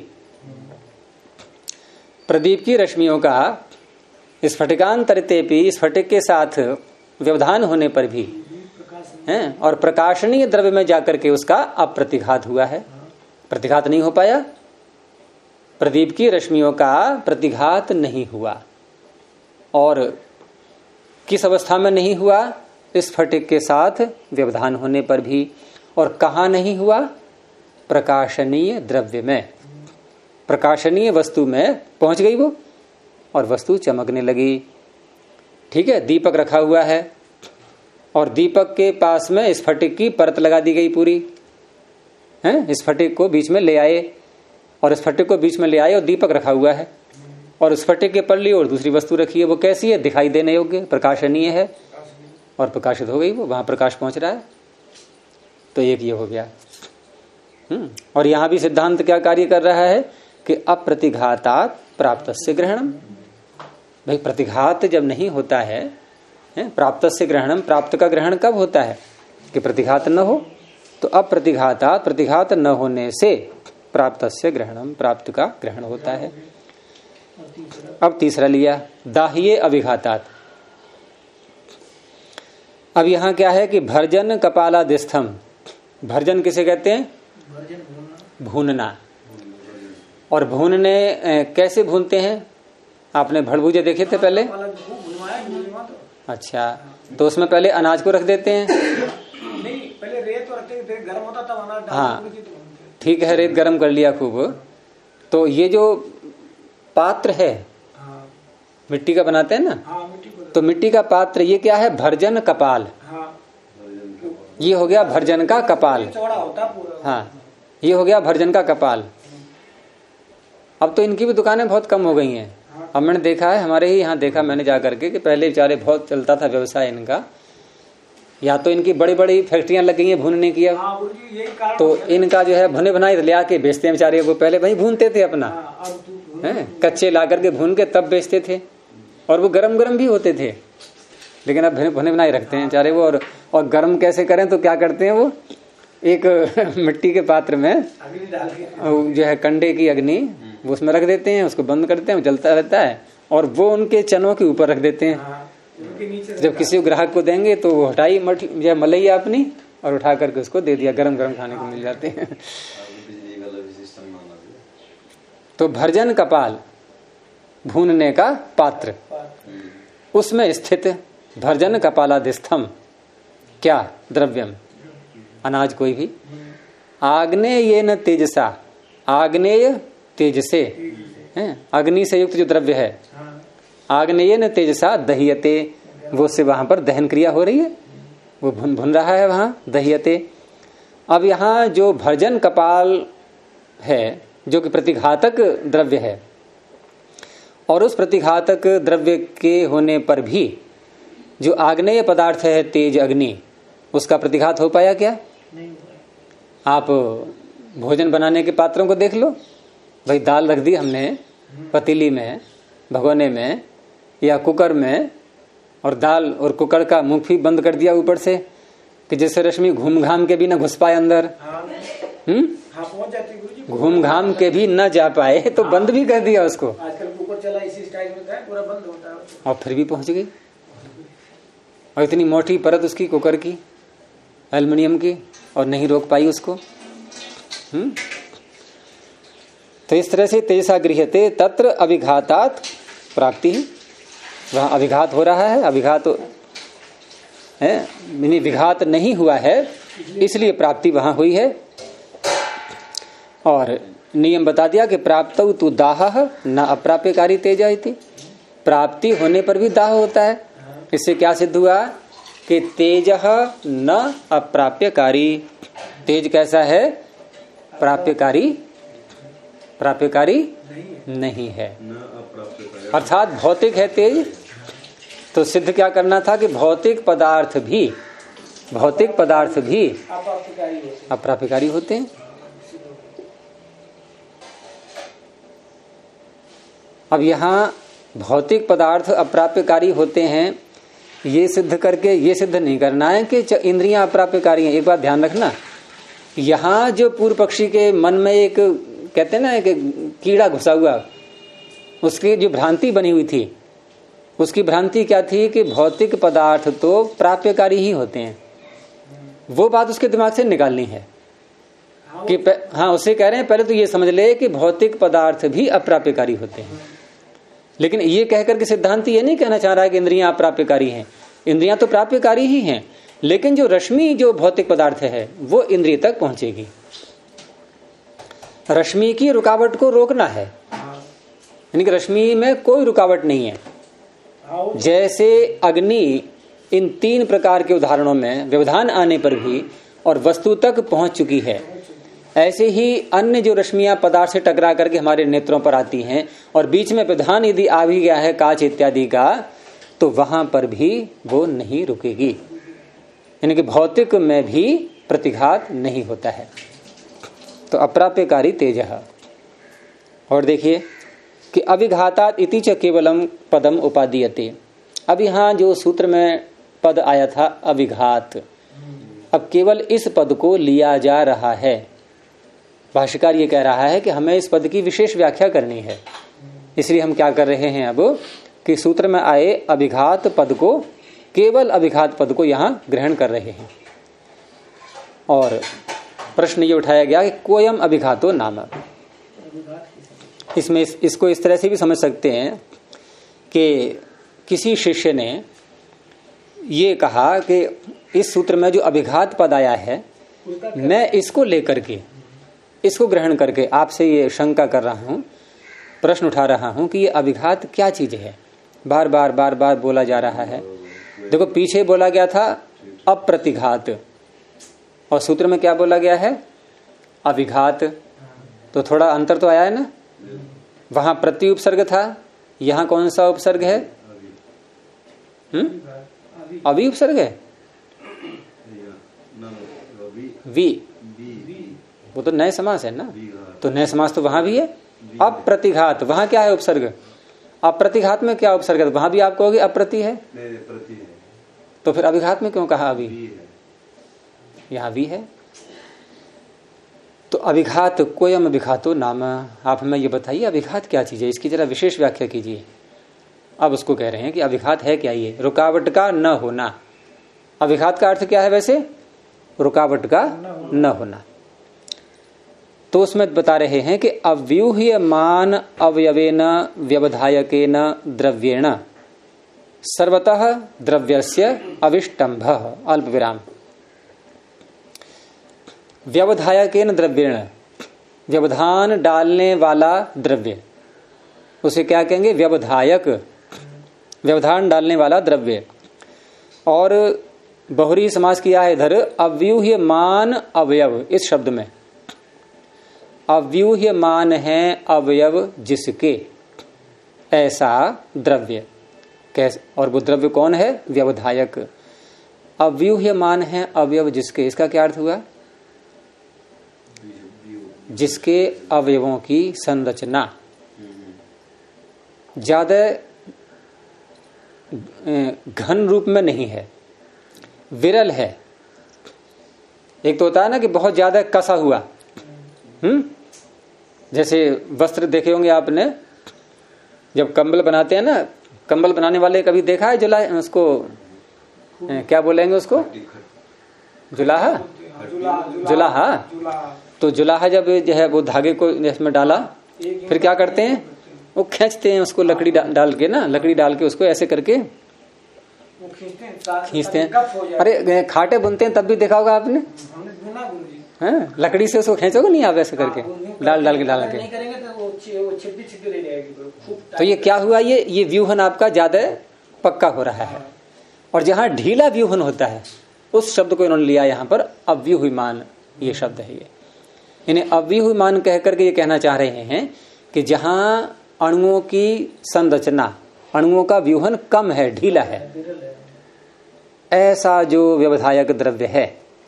प्रदीप की रश्मियों का स्फटिकांतरितेपि, स्फटिक के साथ व्यवधान होने पर भी है, और प्रकाशनीय द्रव्य में जाकर के उसका अप्रतिघात हुआ है। प्रतिघात नहीं हो पाया, प्रदीप की रश्मियों का प्रतिघात नहीं हुआ। और किस अवस्था में नहीं हुआ? स्फटिक के साथ व्यवधान होने पर भी। और कहाँ नहीं हुआ? प्रकाशनीय द्रव्य में, प्रकाशनीय वस्तु में पहुंच गई वो, और वस्तु चमकने लगी। ठीक है, दीपक रखा हुआ है और दीपक के पास में स्फटिक की परत लगा दी गई पूरी है। स्फटिक को बीच में ले आए, और स्फटिक को बीच में ले आए और दीपक रखा हुआ है, और स्फटिक के पल्ली और दूसरी वस्तु रखी है। वो कैसी है? दिखाई देने योग्य, प्रकाशनीय है, और प्रकाशित हो गई वो, वहां प्रकाश पहुंच रहा है। तो एक ये हो गया। और यहां भी सिद्धांत क्या कार्य कर रहा है कि अप्रतिघातात प्राप्तस्य ग्रहणम। भाई प्रतिघात जब नहीं होता है, प्राप्तस्य ग्रहणम, प्राप्त का ग्रहण कब होता है? कि प्रतिघात न हो। तो अप्रतिघातात, प्रतिघात न होने से प्राप्तस्य ग्रहणम, प्राप्त का ग्रहण होता है। अब तीसरा लिया, दाह्ये अभिघातात। अब यहां क्या है कि भर्जन कपालादिस्थम। भर्जन किसे कहते हैं? भूनना। और भूनने कैसे भूनते हैं? आपने भड़भूजे देखे थे पहले? अच्छा, तो उसमें पहले अनाज को रख देते हैं? नहीं, पहले रेत को रखते थे, गर्म होता तब अनाज डालते। हाँ ठीक है, रेत गर्म कर लिया खूब। तो ये जो पात्र है, मिट्टी का बनाते हैं ना, तो मिट्टी का पात्र ये क्या है? भर्जन कपाल। ये हो गया भर्जन का कपाल। हाँ, ये हो गया भर्जन का कपाल। अब तो इनकी भी दुकानें बहुत कम हो गई हैं। अब मैंने देखा है, हमारे ही यहाँ देखा मैंने जा करके कि पहले बेचारे बहुत चलता था व्यवसाय इनका। या तो इनकी बड़ी बड़ी फैक्ट्रियां लग गई हैं भूनने की अब, तो इनका जो है भुने बनाए ले आके बेचते हैं बेचारे। वो पहले वही भूनते थे अपना, है कच्चे ला करके भून के तब बेचते थे, और वो गरम गरम भी होते थे। लेकिन अब भुने बनाए रखते हैं बेचारे वो। और गरम कैसे करें तो क्या करते हैं वो, एक मिट्टी के पात्र में जो है कंडे की अग्नि, वो उसमें रख देते हैं, उसको बंद करते हैं, वो जलता रहता है, और वो उनके चनों के ऊपर रख देते हैं। जब किसी ग्राहक को देंगे तो वो हटाई मलैया अपनी और उठा करके उसको दे दिया, गरम गरम खाने को मिल जाते हैं। तो भर्जन कपाल, भूनने का पात्र, उसमें स्थित भर्जन कपालादिस्थम क्या? द्रव्यम, अनाज कोई भी। आग्नेय न तेजसा, आग्नेय तेज से, अग्नि से युक्त जो द्रव्य है, आग्नेय न तेजसा दह्यते, वो से वहां पर दहन क्रिया हो रही है, वो भुन रहा है वहां, दह्यते। अब यहाँ जो भर्जन कपाल है जो कि प्रतिघातक द्रव्य है, और उस प्रतिघातक द्रव्य के होने पर भी जो आग्नेय पदार्थ है तेज अग्नि, उसका प्रतिघात हो पाया क्या? नहीं। आप भोजन बनाने के पात्रों को देख लो, भाई दाल रख दी हमने पतीली में, भगोने में या कुकर में, और दाल और कुकर का मुंह भी बंद कर दिया ऊपर से कि जैसे रश्मि घूम घाम के भी न घुस पाए अंदर। घूम घाम के भी न जा पाए तो बंद भी कर दिया उसको। आजकल कुकर चला इसी स्टाइल में, पूरा बंद होता है, और फिर भी पहुंच गई। और इतनी मोटी परत उसकी कुकर की, एल्युमिनियम की, और नहीं रोक पाई उसको। तो इस तरह से तेजसा गृह्यते तत्र अभिघातात प्राप्ति। वहां अभिघात हो रहा है, अभिघात है, विघात नहीं हुआ है, इसलिए प्राप्ति वहां हुई है। और नियम बता दिया कि प्राप्तौ तु दाह न अप्राप्यकारी तेज इति। प्राप्ति होने पर भी दाह होता है। इससे क्या सिद्ध हुआ कि तेज न अप्राप्यकारी। तेज कैसा है? प्राप्यकारी, प्राप्यकारी नहीं है, अर्थात भौतिक है तेज, तो सिद्ध क्या करना था कि भौतिक पदार्थ भी अप्राप्यकारी होते हैं। अब यहाँ भौतिक पदार्थ अप्राप्यकारी होते हैं, ये सिद्ध करके ये सिद्ध नहीं करना है कि इंद्रियां अप्राप्यकारी हैं। एक बात ध्यान रखना, यहाँ जो पूर्व पक्षी के मन में एक कहते हैं ना कि कीड़ा घुसा हुआ, उसकी जो भ्रांति बनी हुई थी, उसकी भ्रांति क्या थी कि भौतिक पदार्थ तो प्राप्यकारी ही होते हैं। वो बात उसके दिमाग से निकालनी है कि उसे कह रहे हैं पहले तो ये समझ ले कि भौतिक पदार्थ भी अप्राप्यकारी होते हैं। लेकिन ये कहकर के सिद्धांत ये नहीं कहना चाह रहा है कि इंद्रियां अप्राप्यकारी हैं। इंद्रियां तो प्राप्यकारी ही हैं, लेकिन जो रश्मि जो भौतिक पदार्थ है वो इंद्रिय तक पहुंचेगी। रश्मि की रुकावट को रोकना है, यानी कि रश्मि में कोई रुकावट नहीं है। जैसे अग्नि इन 3 प्रकार के उदाहरणों में व्यवधान आने पर भी और वस्तु तक पहुंच चुकी है, ऐसे ही अन्य जो रश्मियां पदार्थ से टकरा करके हमारे नेत्रों पर आती हैं और बीच में व्यवधान यदि आ भी गया है कांच इत्यादि का, तो वहां पर भी वो नहीं रुकेगी। यानी कि भौतिक में भी प्रतिघात नहीं होता है। तो अप्राप्यकारी तेजः। और देखिए कि अविघातात् इति च केवलम पदम उपादीयते। अब यहाँ जो सूत्र में पद आया था अविघात, अब केवल इस पद को लिया जा रहा है। भाष्यकार ये कह रहा है कि हमें इस पद की विशेष व्याख्या करनी है, इसलिए हम क्या कर रहे हैं अब कि सूत्र में आए अभिघात पद को, केवल अभिघात पद को यहाँ ग्रहण कर रहे हैं। और प्रश्न ये उठाया गया कि कोयम अभिघातो नाम। इसमें इसको इस तरह से भी समझ सकते हैं कि किसी शिष्य ने ये कहा कि इस सूत्र में जो अभिघात पद आया है, मैं इसको लेकर के, इसको ग्रहण करके आपसे ये शंका कर रहा हूं, प्रश्न उठा रहा हूं कि ये अभिघात क्या चीज है। बार बार बोला जा रहा है। देखो पीछे बोला गया था अप्रतिघात, और सूत्र में क्या बोला गया है अभिघात। तो थोड़ा अंतर तो आया है ना। वहां प्रति उपसर्ग था, यहां कौन सा उपसर्ग है? अभी उपसर्ग है वी, वो तो नए समास है ना। तो नए समास तो वहां भी है। अप्रतिघात वहां क्या है उपसर्ग? अप्रतिघात में क्या उपसर्ग है? वहां भी आप कहोगे अप्रति है, तो फिर अभिघात में क्यों कहा अभी? यहां भी है। तो अभिघात कोयम अभिघातो नाम। आप हमें ये बताइए अभिघात क्या चीज है, इसकी जरा विशेष व्याख्या कीजिए। अब उसको कह रहे हैं कि अभिघात है क्या? ये रुकावट का न होना। अभिघात का अर्थ क्या है वैसे? रुकावट का न होना। तो उसमें बता रहे हैं कि अव्यूह्यमान अवयवेन व्यवधायकेन द्रव्येण सर्वतः द्रव्यस्य अविष्टंभ अल्प विराम। व्यवधायकेन द्रव्येण, व्यवधान डालने वाला द्रव्य, उसे क्या कहेंगे? व्यवधायक, व्यवधान डालने वाला द्रव्य। और बहुरी समास किया है इधर अव्यूह्यमान अवयव। इस शब्द में अव्यूह्यमान है अवयव जिसके, ऐसा द्रव्य। कैसे? और वो द्रव्य कौन है? व्यवधायक। अव्यूह्यमान है अवयव जिसके, इसका क्या अर्थ हुआ? जिसके अवयवों की संरचना ज्यादा घन रूप में नहीं है, विरल है। एक तो होता है ना कि बहुत ज्यादा कसा हुआ, जैसे वस्त्र देखे होंगे आपने, जब कंबल बनाते हैं ना, कंबल बनाने वाले कभी देखा है उसको क्या बोलेंगे उसको? जुलाहा। जुलाहा। तो जुलाहा जब जो है वो धागे को इसमें डाला, फिर क्या करते हैं? वो खींचते हैं उसको, लकड़ी डाल के ना, लकड़ी डाल के उसको ऐसे करके खींचते हैं। अरे खाटे बुनते हैं तब भी देखा होगा आपने, हैं? लकड़ी से उसको खींचोगे नहीं आप ऐसे करके, डाल के। तो ये क्या हुआ? ये व्यूहन आपका ज्यादा पक्का हो रहा है। और जहां ढीला व्यूहन होता है उस शब्द को इन्होंने लिया यहाँ पर अव्यूह्यमान, ये शब्द है ये। इन्हें अव्यूह्यमान कह करके ये कहना चाह रहे हैं कि जहां अणुओं की संरचना अणुओं का व्यूहन कम है, ढीला है, ऐसा जो व्यवधायक द्रव्य है।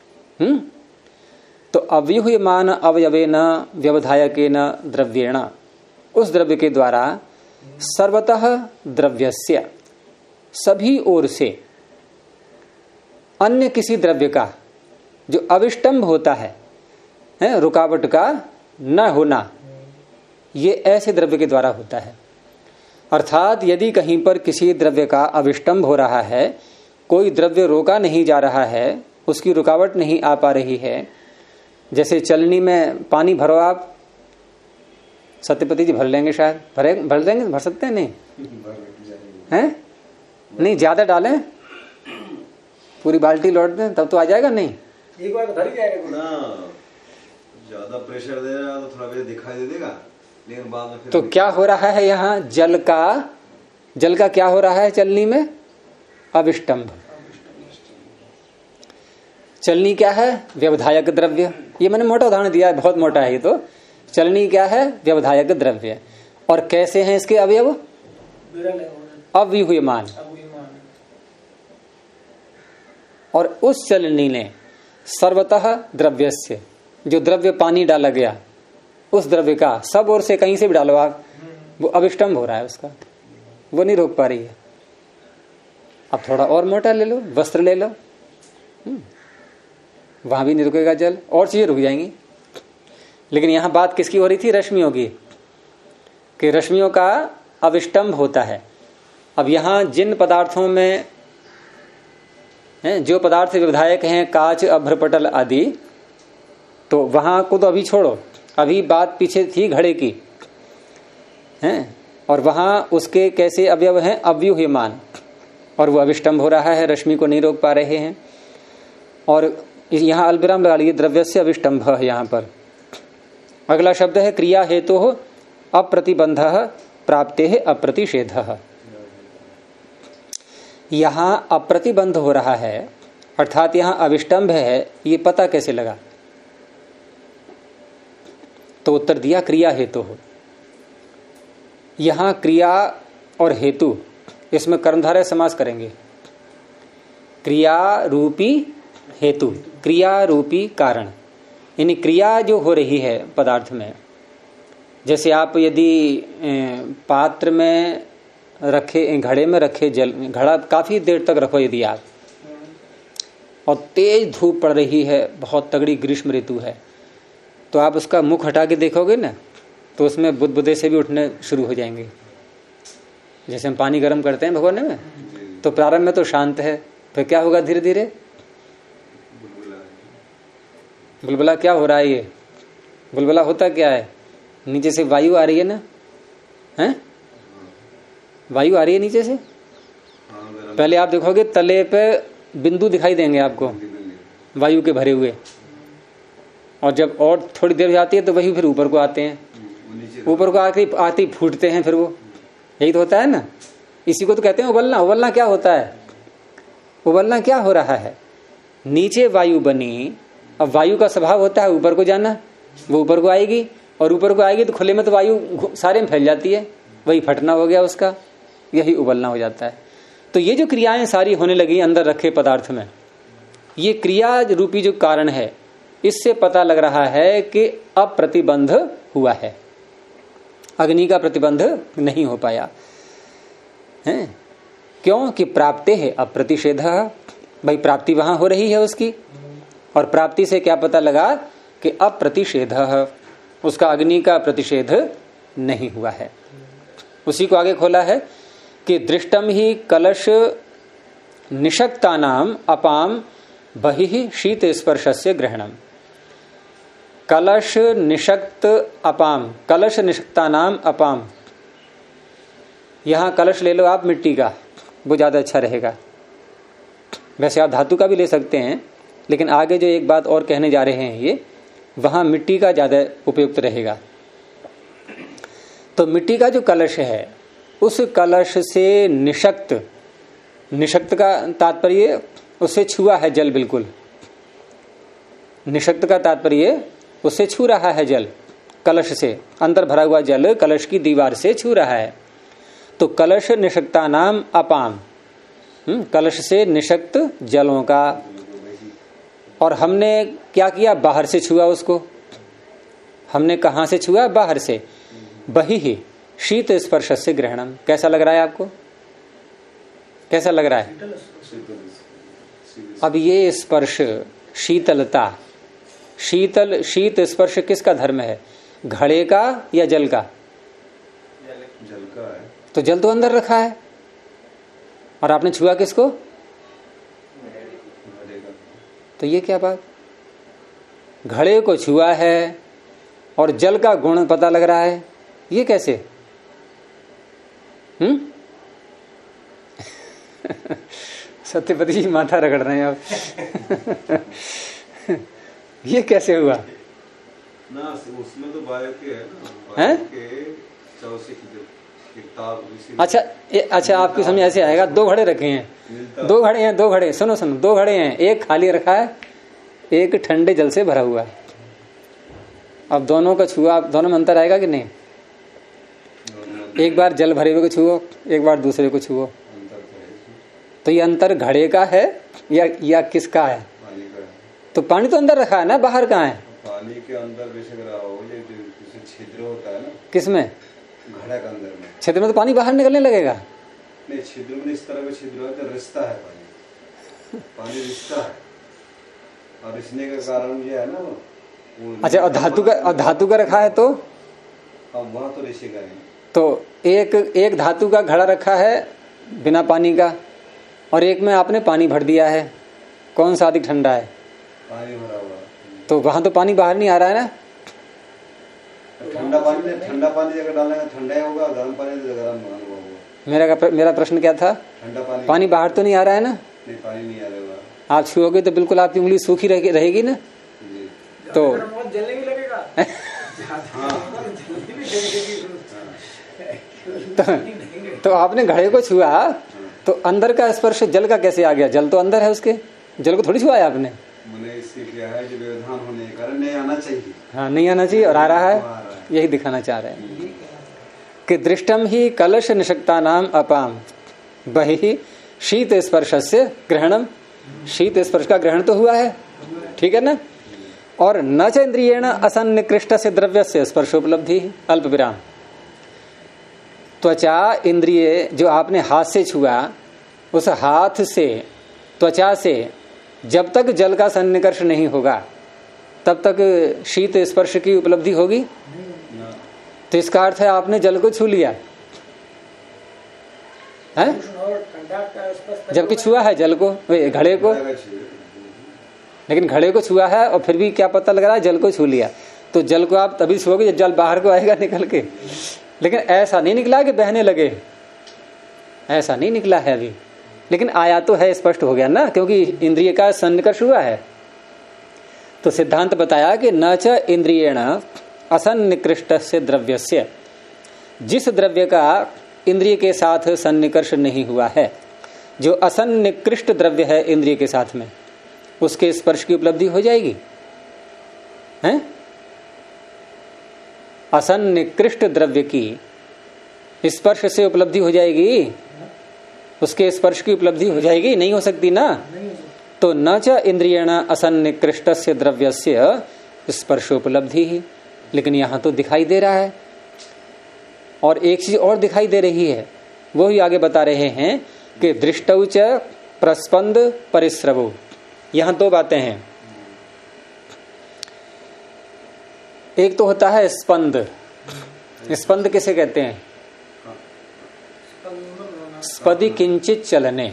तो अव्यूह्यमान अवयवेन व्यवधायकेन द्रव्येण, उस द्रव्य के द्वारा सर्वतः द्रव्यस्य, सभी ओर से अन्य किसी द्रव्य का जो अविष्टंभ होता है, रुकावट का न होना, ये ऐसे द्रव्य के द्वारा होता है। अर्थात यदि कहीं पर किसी द्रव्य का अविष्टंभ हो रहा है, कोई द्रव्य रोका नहीं जा रहा है, उसकी रुकावट नहीं आ पा रही है, जैसे चलनी में पानी भरो आप, सत्यपति जी भर लेंगे शायद, भर देंगे, भर सकते हैं? नहीं हैं? नहीं, ज्यादा डालें, पूरी बाल्टी लौट दें तब तो आ जाएगा। नहीं, एक बार भर ही जाएगा ना, ज्यादा प्रेशर दे रहा तो थोड़ा भी दिखाई दे देगा, लेकिन बाद में फिर तो क्या हो रहा है यहाँ, जल का क्या हो रहा है चलनी में? अविष्टंभ। चलनी क्या है? व्यवधायक द्रव्य। ये मैंने मोटा उदाहरण दिया है, बहुत मोटा है ये तो। चलनी क्या है? व्यवधायक द्रव्य। और कैसे हैं इसके अवयव? अव्यूह्यमान। और उस चलनी ने सर्वतः द्रव्यस्य, जो द्रव्य पानी डाला गया, उस द्रव्य का सब ओर से कहीं से भी डालो आप, वो अविष्टंभ हो रहा है उसका, वो नहीं रोक पा रही है। अब थोड़ा और मोटा ले लो, वस्त्र ले लो, वहां भी नहीं रुकेगा जल, और चीजें रुक जाएंगी। लेकिन यहां बात किसकी हो रही थी? रश्मियों की, कि रश्मियों का अविष्टंभ होता है। अब यहां जिन पदार्थों में जो पदार्थ विधायक हैं, कांच, अभ्रपटल आदि, तो वहां को तो अभी छोड़ो, अभी बात पीछे थी घड़े की, हैं? और वहां उसके कैसे अवयव हैं? अव्यूह्यमान, और वो अविष्टंभ हो रहा है, रश्मि को नहीं रोक पा रहे हैं। और यहां अल्पविराम लगा लीजिए, द्रव्य से अविष्टंभ है यहां पर। अगला शब्द है क्रिया हेतु हो अप्रतिबंध प्राप्ते है अप्रतिषेध। यहां अप्रतिबंध हो रहा है, अर्थात यहां अविष्टंभ है, ये पता कैसे लगा? तो उत्तर दिया क्रिया हेतु हो। यहां क्रिया और हेतु, इसमें कर्मधारय समास करेंगे। क्रिया रूपी हेतु, क्रिया रूपी कारण, यानी क्रिया जो हो रही है पदार्थ में। जैसे आप यदि पात्र में रखे, घड़े में रखे जल, घड़ा काफी देर तक रखो यदि आप, और तेज धूप पड़ रही है, बहुत तगड़ी ग्रीष्म ऋतु है, तो आप उसका मुख हटा के देखोगे ना, तो उसमें बुदबुदे से भी उठने शुरू हो जाएंगे। जैसे हम पानी गर्म करते हैं भगोने में, तो प्रारंभ में तो शांत है, फिर क्या होगा? धीरे धीरे बुलबुला क्या हो रहा है? ये बुलबुला होता क्या है? नीचे से वायु आ रही है ना, हैं? वायु आ रही है नीचे से। पहले आप देखोगे तले पे बिंदु दिखाई देंगे आपको, वायु के भरे हुए, और जब और थोड़ी देर जाती है तो वही फिर ऊपर को आते हैं, ऊपर को आते ही फूटते हैं, फिर वो यही तो होता है ना। इसी को तो कहते हैं उबलना। उबलना क्या होता है? उबलना क्या हो रहा है? नीचे वायु बनी, अब वायु का स्वभाव होता है ऊपर को जाना, वो ऊपर को आएगी, और ऊपर को आएगी तो खुले में तो वायु सारे में फैल जाती है, वही फटना हो गया उसका, यही उबलना हो जाता है। तो ये जो क्रियाएं सारी होने लगी अंदर रखे पदार्थ में, ये क्रिया रूपी जो कारण है, इससे पता लग रहा है कि अप्रतिबंध हुआ है, अग्नि का प्रतिबंध नहीं हो पाया है। क्यों? कि प्राप्ते है अप्रतिषेध, भाई प्राप्ति वहां हो रही है उसकी, और प्राप्ति से क्या पता लगा? कि अप्रतिषेध, उसका अग्नि का प्रतिषेध नहीं हुआ है। उसी को आगे खोला है कि दृष्टम ही कलश निषक्तानाम अपाम बहिः शीत स्पर्शस्य ग्रहणम। कलश निषक्त अपाम, कलश निषक्तानाम अपाम, यहां कलश ले लो आप मिट्टी का, वो ज्यादा अच्छा रहेगा। वैसे आप धातु का भी ले सकते हैं, लेकिन आगे जो एक बात और कहने जा रहे हैं ये, वहां मिट्टी का ज्यादा उपयुक्त रहेगा। तो मिट्टी का जो कलश है, उस कलश से निषक्त, निषक्त का तात्पर्य उससे छुआ है जल, बिल्कुल निषक्त का तात्पर्य उससे छू रहा है जल, कलश से अंदर भरा हुआ जल कलश की दीवार से छू रहा है। तो कलश निषक्ता नाम अपाम, कलश से निषक्त जलों का। और हमने क्या किया, बाहर से छुआ उसको। हमने कहां से छुआ, बाहर से। बहिः शीत स्पर्श से ग्रहणम। कैसा लग रहा है आपको, कैसा लग रहा है? अब ये स्पर्श, शीतलता, शीत स्पर्श किसका धर्म है, घड़े का या जल का? जल का है। तो जल तो अंदर रखा है, और आपने छुआ किसको? तो ये क्या बात, घड़े को छुआ है और जल का गुण पता लग रहा है, ये कैसे? सत्यपति जी माथा रगड़ रहे हैं आप। ये कैसे हुआ ना? उसमें तो बायो के है ना, हैं? अच्छा आपकी समझ ऐसे आएगा, दो घड़े रखे हैं, दो घड़े हैं, दो घड़े, सुनो दो घड़े हैं, एक खाली रखा है, एक ठंडे जल से भरा हुआ है। अब दोनों का छुआ, दोनों में अंतर आएगा कि नहीं? एक बार जल भरे हुए को छुओ, एक बार दूसरे को छुओ, तो ये अंतर घड़े का है या किसका है? पानी का है। तो पानी तो अंदर रखा है ना, बाहर कहाँ है? पानी के अंदर बेशक रहा हो, ये जो छिद्र होता है ना, किसमें? घड़ा के अंदर में। छिद्र में तो पानी बाहर निकलने लगेगा। नहीं, छिद्र में इस तरह का छिद्र है कि रिश्ता है, पानी रिश्ता है, और रिश्ने का कारण ये है ना। अच्छा, और धातु का रखा है तो? अब वहां तो रिशेगा नहीं। तो एक धातु का घड़ा रखा है बिना पानी का, और एक में आपने पानी भर दिया है, कौन सा अधिक ठंडा है? पानी भरा हुआ। तो वहां तो पानी बाहर नहीं आ रहा है ना। ठंडा पानी अगर डालेंगे ठंडा ही होगा, गर्म पानी तो गर्म होगा। मेरा प्रश्न क्या था? ठंडा पानी बाहर तो नहीं आ रहा है ना? नहीं, पानी नहीं आ रहा। आप छुओगे तो बिल्कुल आपकी उंगली सूखी रहेगी ना। तो जलने भी लगेगा। तो आपने घड़े को छुआ, तो अंदर का स्पर्श जल का कैसे आ गया? जल तो अंदर है, उसके जल को थोड़ी छुआया आपने। मैंने इससे क्या है, जो व्यवधान होने के कारण नहीं आना चाहिए। हाँ, नहीं आना चाहिए, और आ रहा है, यही दिखाना चाह रहे हैं कि दृष्टम ही कलश निषक्ता नाम अपाम बहिः शीत स्पर्श से ग्रहणम। शीत स्पर्श का ग्रहण तो हुआ है, ठीक है ना। और न च इंद्रियेण असन्निकृष्ट से द्रव्य से स्पर्शोपलब्धि अल्प विराम। त्वचा इंद्रिय जो आपने हाथ से छुआ, उस हाथ से, त्वचा से जब तक जल का सन्निकर्ष नहीं होगा तब तक शीत स्पर्श की उपलब्धि होगी। तो इसका अर्थ है आपने जल को छू लिया है, जबकि छुआ है जल को, घड़े को, लेकिन घड़े को छुआ है और फिर भी क्या पता लग रहा है, जल को छू लिया। तो जल को आप तभी छुओगे जब जल बाहर को आएगा निकल के, लेकिन ऐसा नहीं निकला कि बहने लगे, ऐसा नहीं निकला है अभी, लेकिन आया तो है, स्पष्ट हो गया ना, क्योंकि इंद्रिय का सन्निकर्ष हुआ है। तो सिद्धांत बताया कि न च इंद्रियेण असन्निकृष्ट से द्रव्यस्य, जिस द्रव्य का इंद्रिय के साथ सन्निकर्ष नहीं हुआ है, जो असन्निकृष्ट द्रव्य है इंद्रिय के साथ में, उसके स्पर्श की उपलब्धि हो जाएगी, हैं? असन्निकृष्ट द्रव्य की स्पर्श से उपलब्धि हो जाएगी, उसके स्पर्श की उपलब्धि हो जाएगी, नहीं हो सकती ना। तो न च इंद्रियेण असन्निकृष्टस्य द्रव्यस्य स्पर्शोपलब्धि ही, लेकिन यहां तो दिखाई दे रहा है। और एक चीज और दिखाई दे रही है, वो ही आगे बता रहे हैं कि दृष्टौ च प्रस्पंद परिस्रवो। यहां दो बातें हैं, एक तो होता है स्पंद। स्पंद किसे कहते हैं? स्पदि किंचित चलने,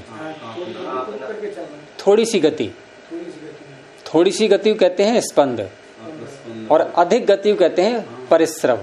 थोड़ी सी गति, थोड़ी सी गति कहते हैं स्पंद, और अधिक गति कहते हैं परिस्रव।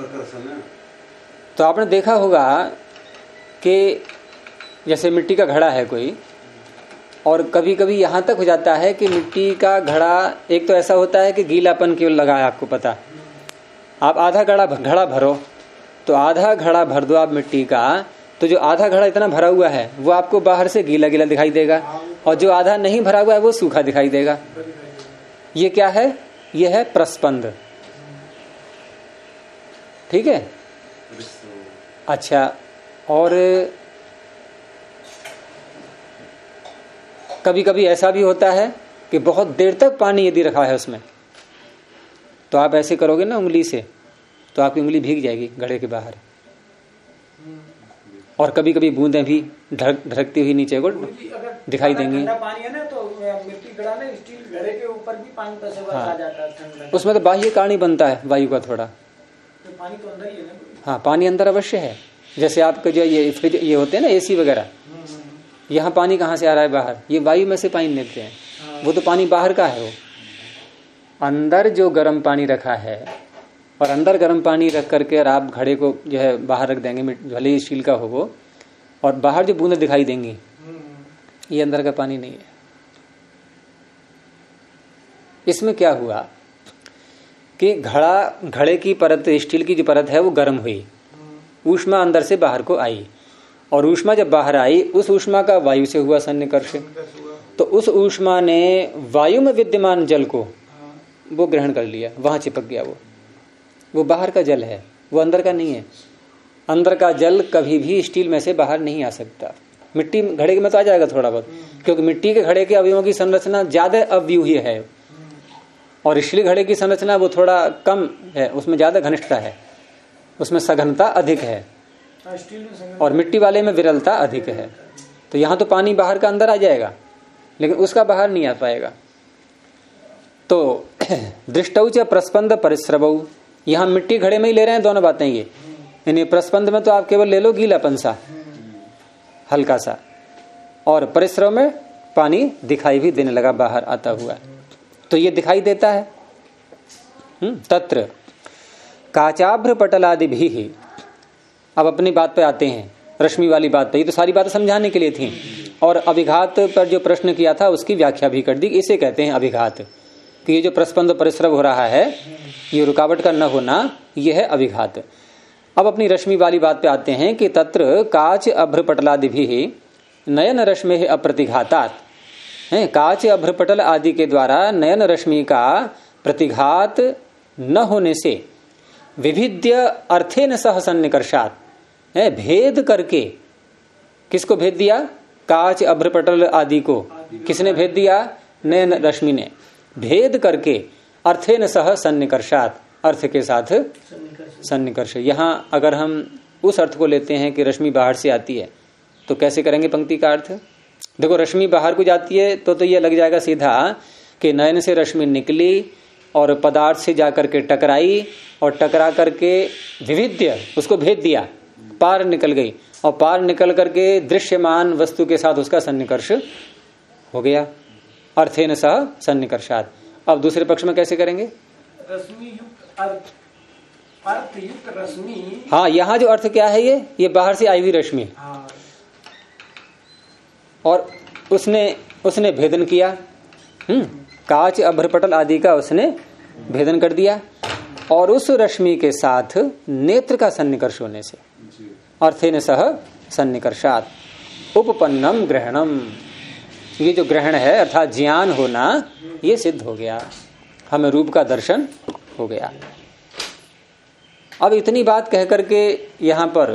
तो आपने देखा होगा कि जैसे मिट्टी का घड़ा है कोई, और कभी कभी यहां तक हो जाता है कि मिट्टी का घड़ा एक तो ऐसा होता है कि गीलापन केवल लगा है, आपको पता, आप आधा घड़ा भरो, तो आधा घड़ा भर दो आप मिट्टी का, तो जो आधा घड़ा इतना भरा हुआ है वो आपको बाहर से गीला गीला दिखाई देगा, और जो आधा नहीं भरा हुआ है वो सूखा दिखाई देगा। ये क्या है? ये है प्रस्पंद, ठीक है। अच्छा, और कभी कभी ऐसा भी होता है कि बहुत देर तक पानी यदि रखा है उसमें, तो आप ऐसे करोगे ना उंगली से, तो आपकी उंगली भीग जाएगी घड़े के बाहर। और कभी कभी बूंदें भी ढरकती हुई नीचे को दिखाई देंगी। ठंडा पानी है ना, तो मिट्टी घड़ा में स्टील घड़े के ऊपर भी पानी पैसे आ जाता है ठंडा। उसमें तो बाह्य कारण ही बनता है वायु का थोड़ा, तो पानी तो अंदर ही है ना। हाँ, पानी अंदर अवश्य है। जैसे आपके जो ये फ्रिज ये होते हैं ना, एसी वगैरह, यहाँ पानी कहाँ से आ रहा है बाहर, ये वायु में से पानी लेते हैं। वो तो पानी बाहर का है। वो अंदर जो गर्म पानी रखा है, और अंदर गर्म पानी रख करके और आप घड़े को जो है बाहर रख देंगे, भले ही स्टील का हो वो, और बाहर जो बूंदें दिखाई देंगी, ये अंदर का पानी नहीं है। इसमें क्या हुआ कि घड़े की परत, स्टील की जो परत है वो गर्म हुई, ऊष्मा अंदर से बाहर को आई, और ऊष्मा जब बाहर आई, उस ऊष्मा का वायु से हुआ सन्निकर्ष। तो उस ऊष्मा ने वायु में विद्यमान जल को वो ग्रहण कर लिया, वहां चिपक गया। वो बाहर का जल है, वो अंदर का नहीं है। अंदर का जल कभी भी स्टील में से बाहर नहीं आ सकता। मिट्टी घड़े में तो आ जाएगा थोड़ा बहुत, क्योंकि मिट्टी के घड़े के अवयवों की संरचना ज्यादा अव्यूही है, और स्टील घड़े की संरचना वो थोड़ा कम है, उसमें ज्यादा घनिष्ठता है, उसमें सघनता अधिक है, और मिट्टी वाले में विरलता अधिक है। तो यहाँ तो पानी बाहर का अंदर आ जाएगा, लेकिन उसका बाहर नहीं आ पाएगा। तो दृष्टौ च प्रस्पंद परिस्रवौ, यहाँ मिट्टी घड़े में ही ले रहे हैं दोनों बातें ये। यानी प्रस्पंद में तो आप केवल ले लो गीलापन सा, हल्का सा, और परिस्रव में पानी दिखाई भी देने लगा बाहर आता हुआ, तो ये दिखाई देता है। तत्र काचाभ्र पटलादि भी ही। अब अपनी बात पे आते हैं, रश्मि वाली बात पे। ये तो सारी बातें समझाने के लिए थी, और अभिघात पर जो प्रश्न किया था उसकी व्याख्या भी कर दी। इसे कहते हैं अभिघात, कि ये जो प्रस्पंद परिस्रव हो रहा है, ये रुकावट का न होना, ये है अभिघात। अब अपनी रश्मि वाली बात पे आते हैं कि तत्र काच अभ्र पटलादि भी नयन रश्मि अप्रतिघातात। काच अभ्र पटल आदि के द्वारा नयन रश्मि का प्रतिघात न होने से विभिद्य अर्थेन सह सन्निकर्षात, भेद करके। किसको भेद दिया? काच अभ्र पटल आदि को किसने भेद दिया? नयन रश्मि ने। भेद करके अर्थेन सह सन्निकर्षात, अर्थ के साथ सन्निकर्ष। यहाँ अगर हम उस अर्थ को लेते हैं कि रश्मि बाहर से आती है, तो कैसे करेंगे पंक्ति का अर्थ? देखो, रश्मि बाहर को जाती है तो ये लग जाएगा सीधा कि नयन से रश्मि निकली और पदार्थ से जाकर के टकराई, और टकरा करके विविध्य उसको भेद दिया, पार निकल गई, और पार निकल करके दृश्यमान वस्तु के साथ उसका सन्निकर्ष हो गया, अर्थेन सह सन्निकर्षात। अब दूसरे पक्ष में कैसे करेंगे? रश्मि युक्त अर्थ युक्त रश्मि। हाँ, यहाँ जो अर्थ क्या है, ये बाहर से आई हुई रश्मि, और उसने भेदन किया। काच अभ्रपटल आदि का उसने भेदन कर दिया, और उस रश्मि के साथ नेत्र का सन्निकर्ष होने से अर्थेन सह सन्निकर्षात उपपन्नम ग्रहणम। ये जो ग्रहण है अर्थात ज्ञान होना, ये सिद्ध हो गया, हमें रूप का दर्शन हो गया। अब इतनी बात कह करके यहां पर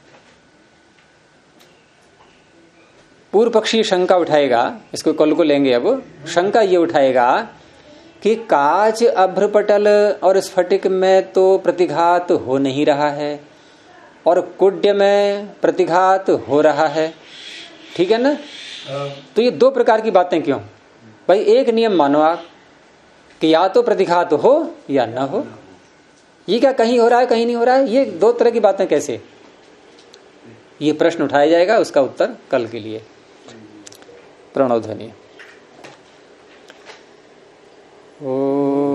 पूर्व पक्षी शंका उठाएगा, इसको कल को लेंगे। अब शंका ये उठाएगा कि काच अभ्रपटल और स्फटिक में तो प्रतिघात हो नहीं रहा है, और कुड्य में प्रतिघात हो रहा है, ठीक है ना? तो ये दो प्रकार की बातें क्यों? भाई एक नियम मानो आप कि या तो प्रतिघात हो या ना हो। ये क्या कहीं हो रहा है कहीं नहीं हो रहा है? ये दो तरह की बातें कैसे? ये प्रश्न उठाया जाएगा, उसका उत्तर कल के लिए। प्रणव ध्वनि। ओ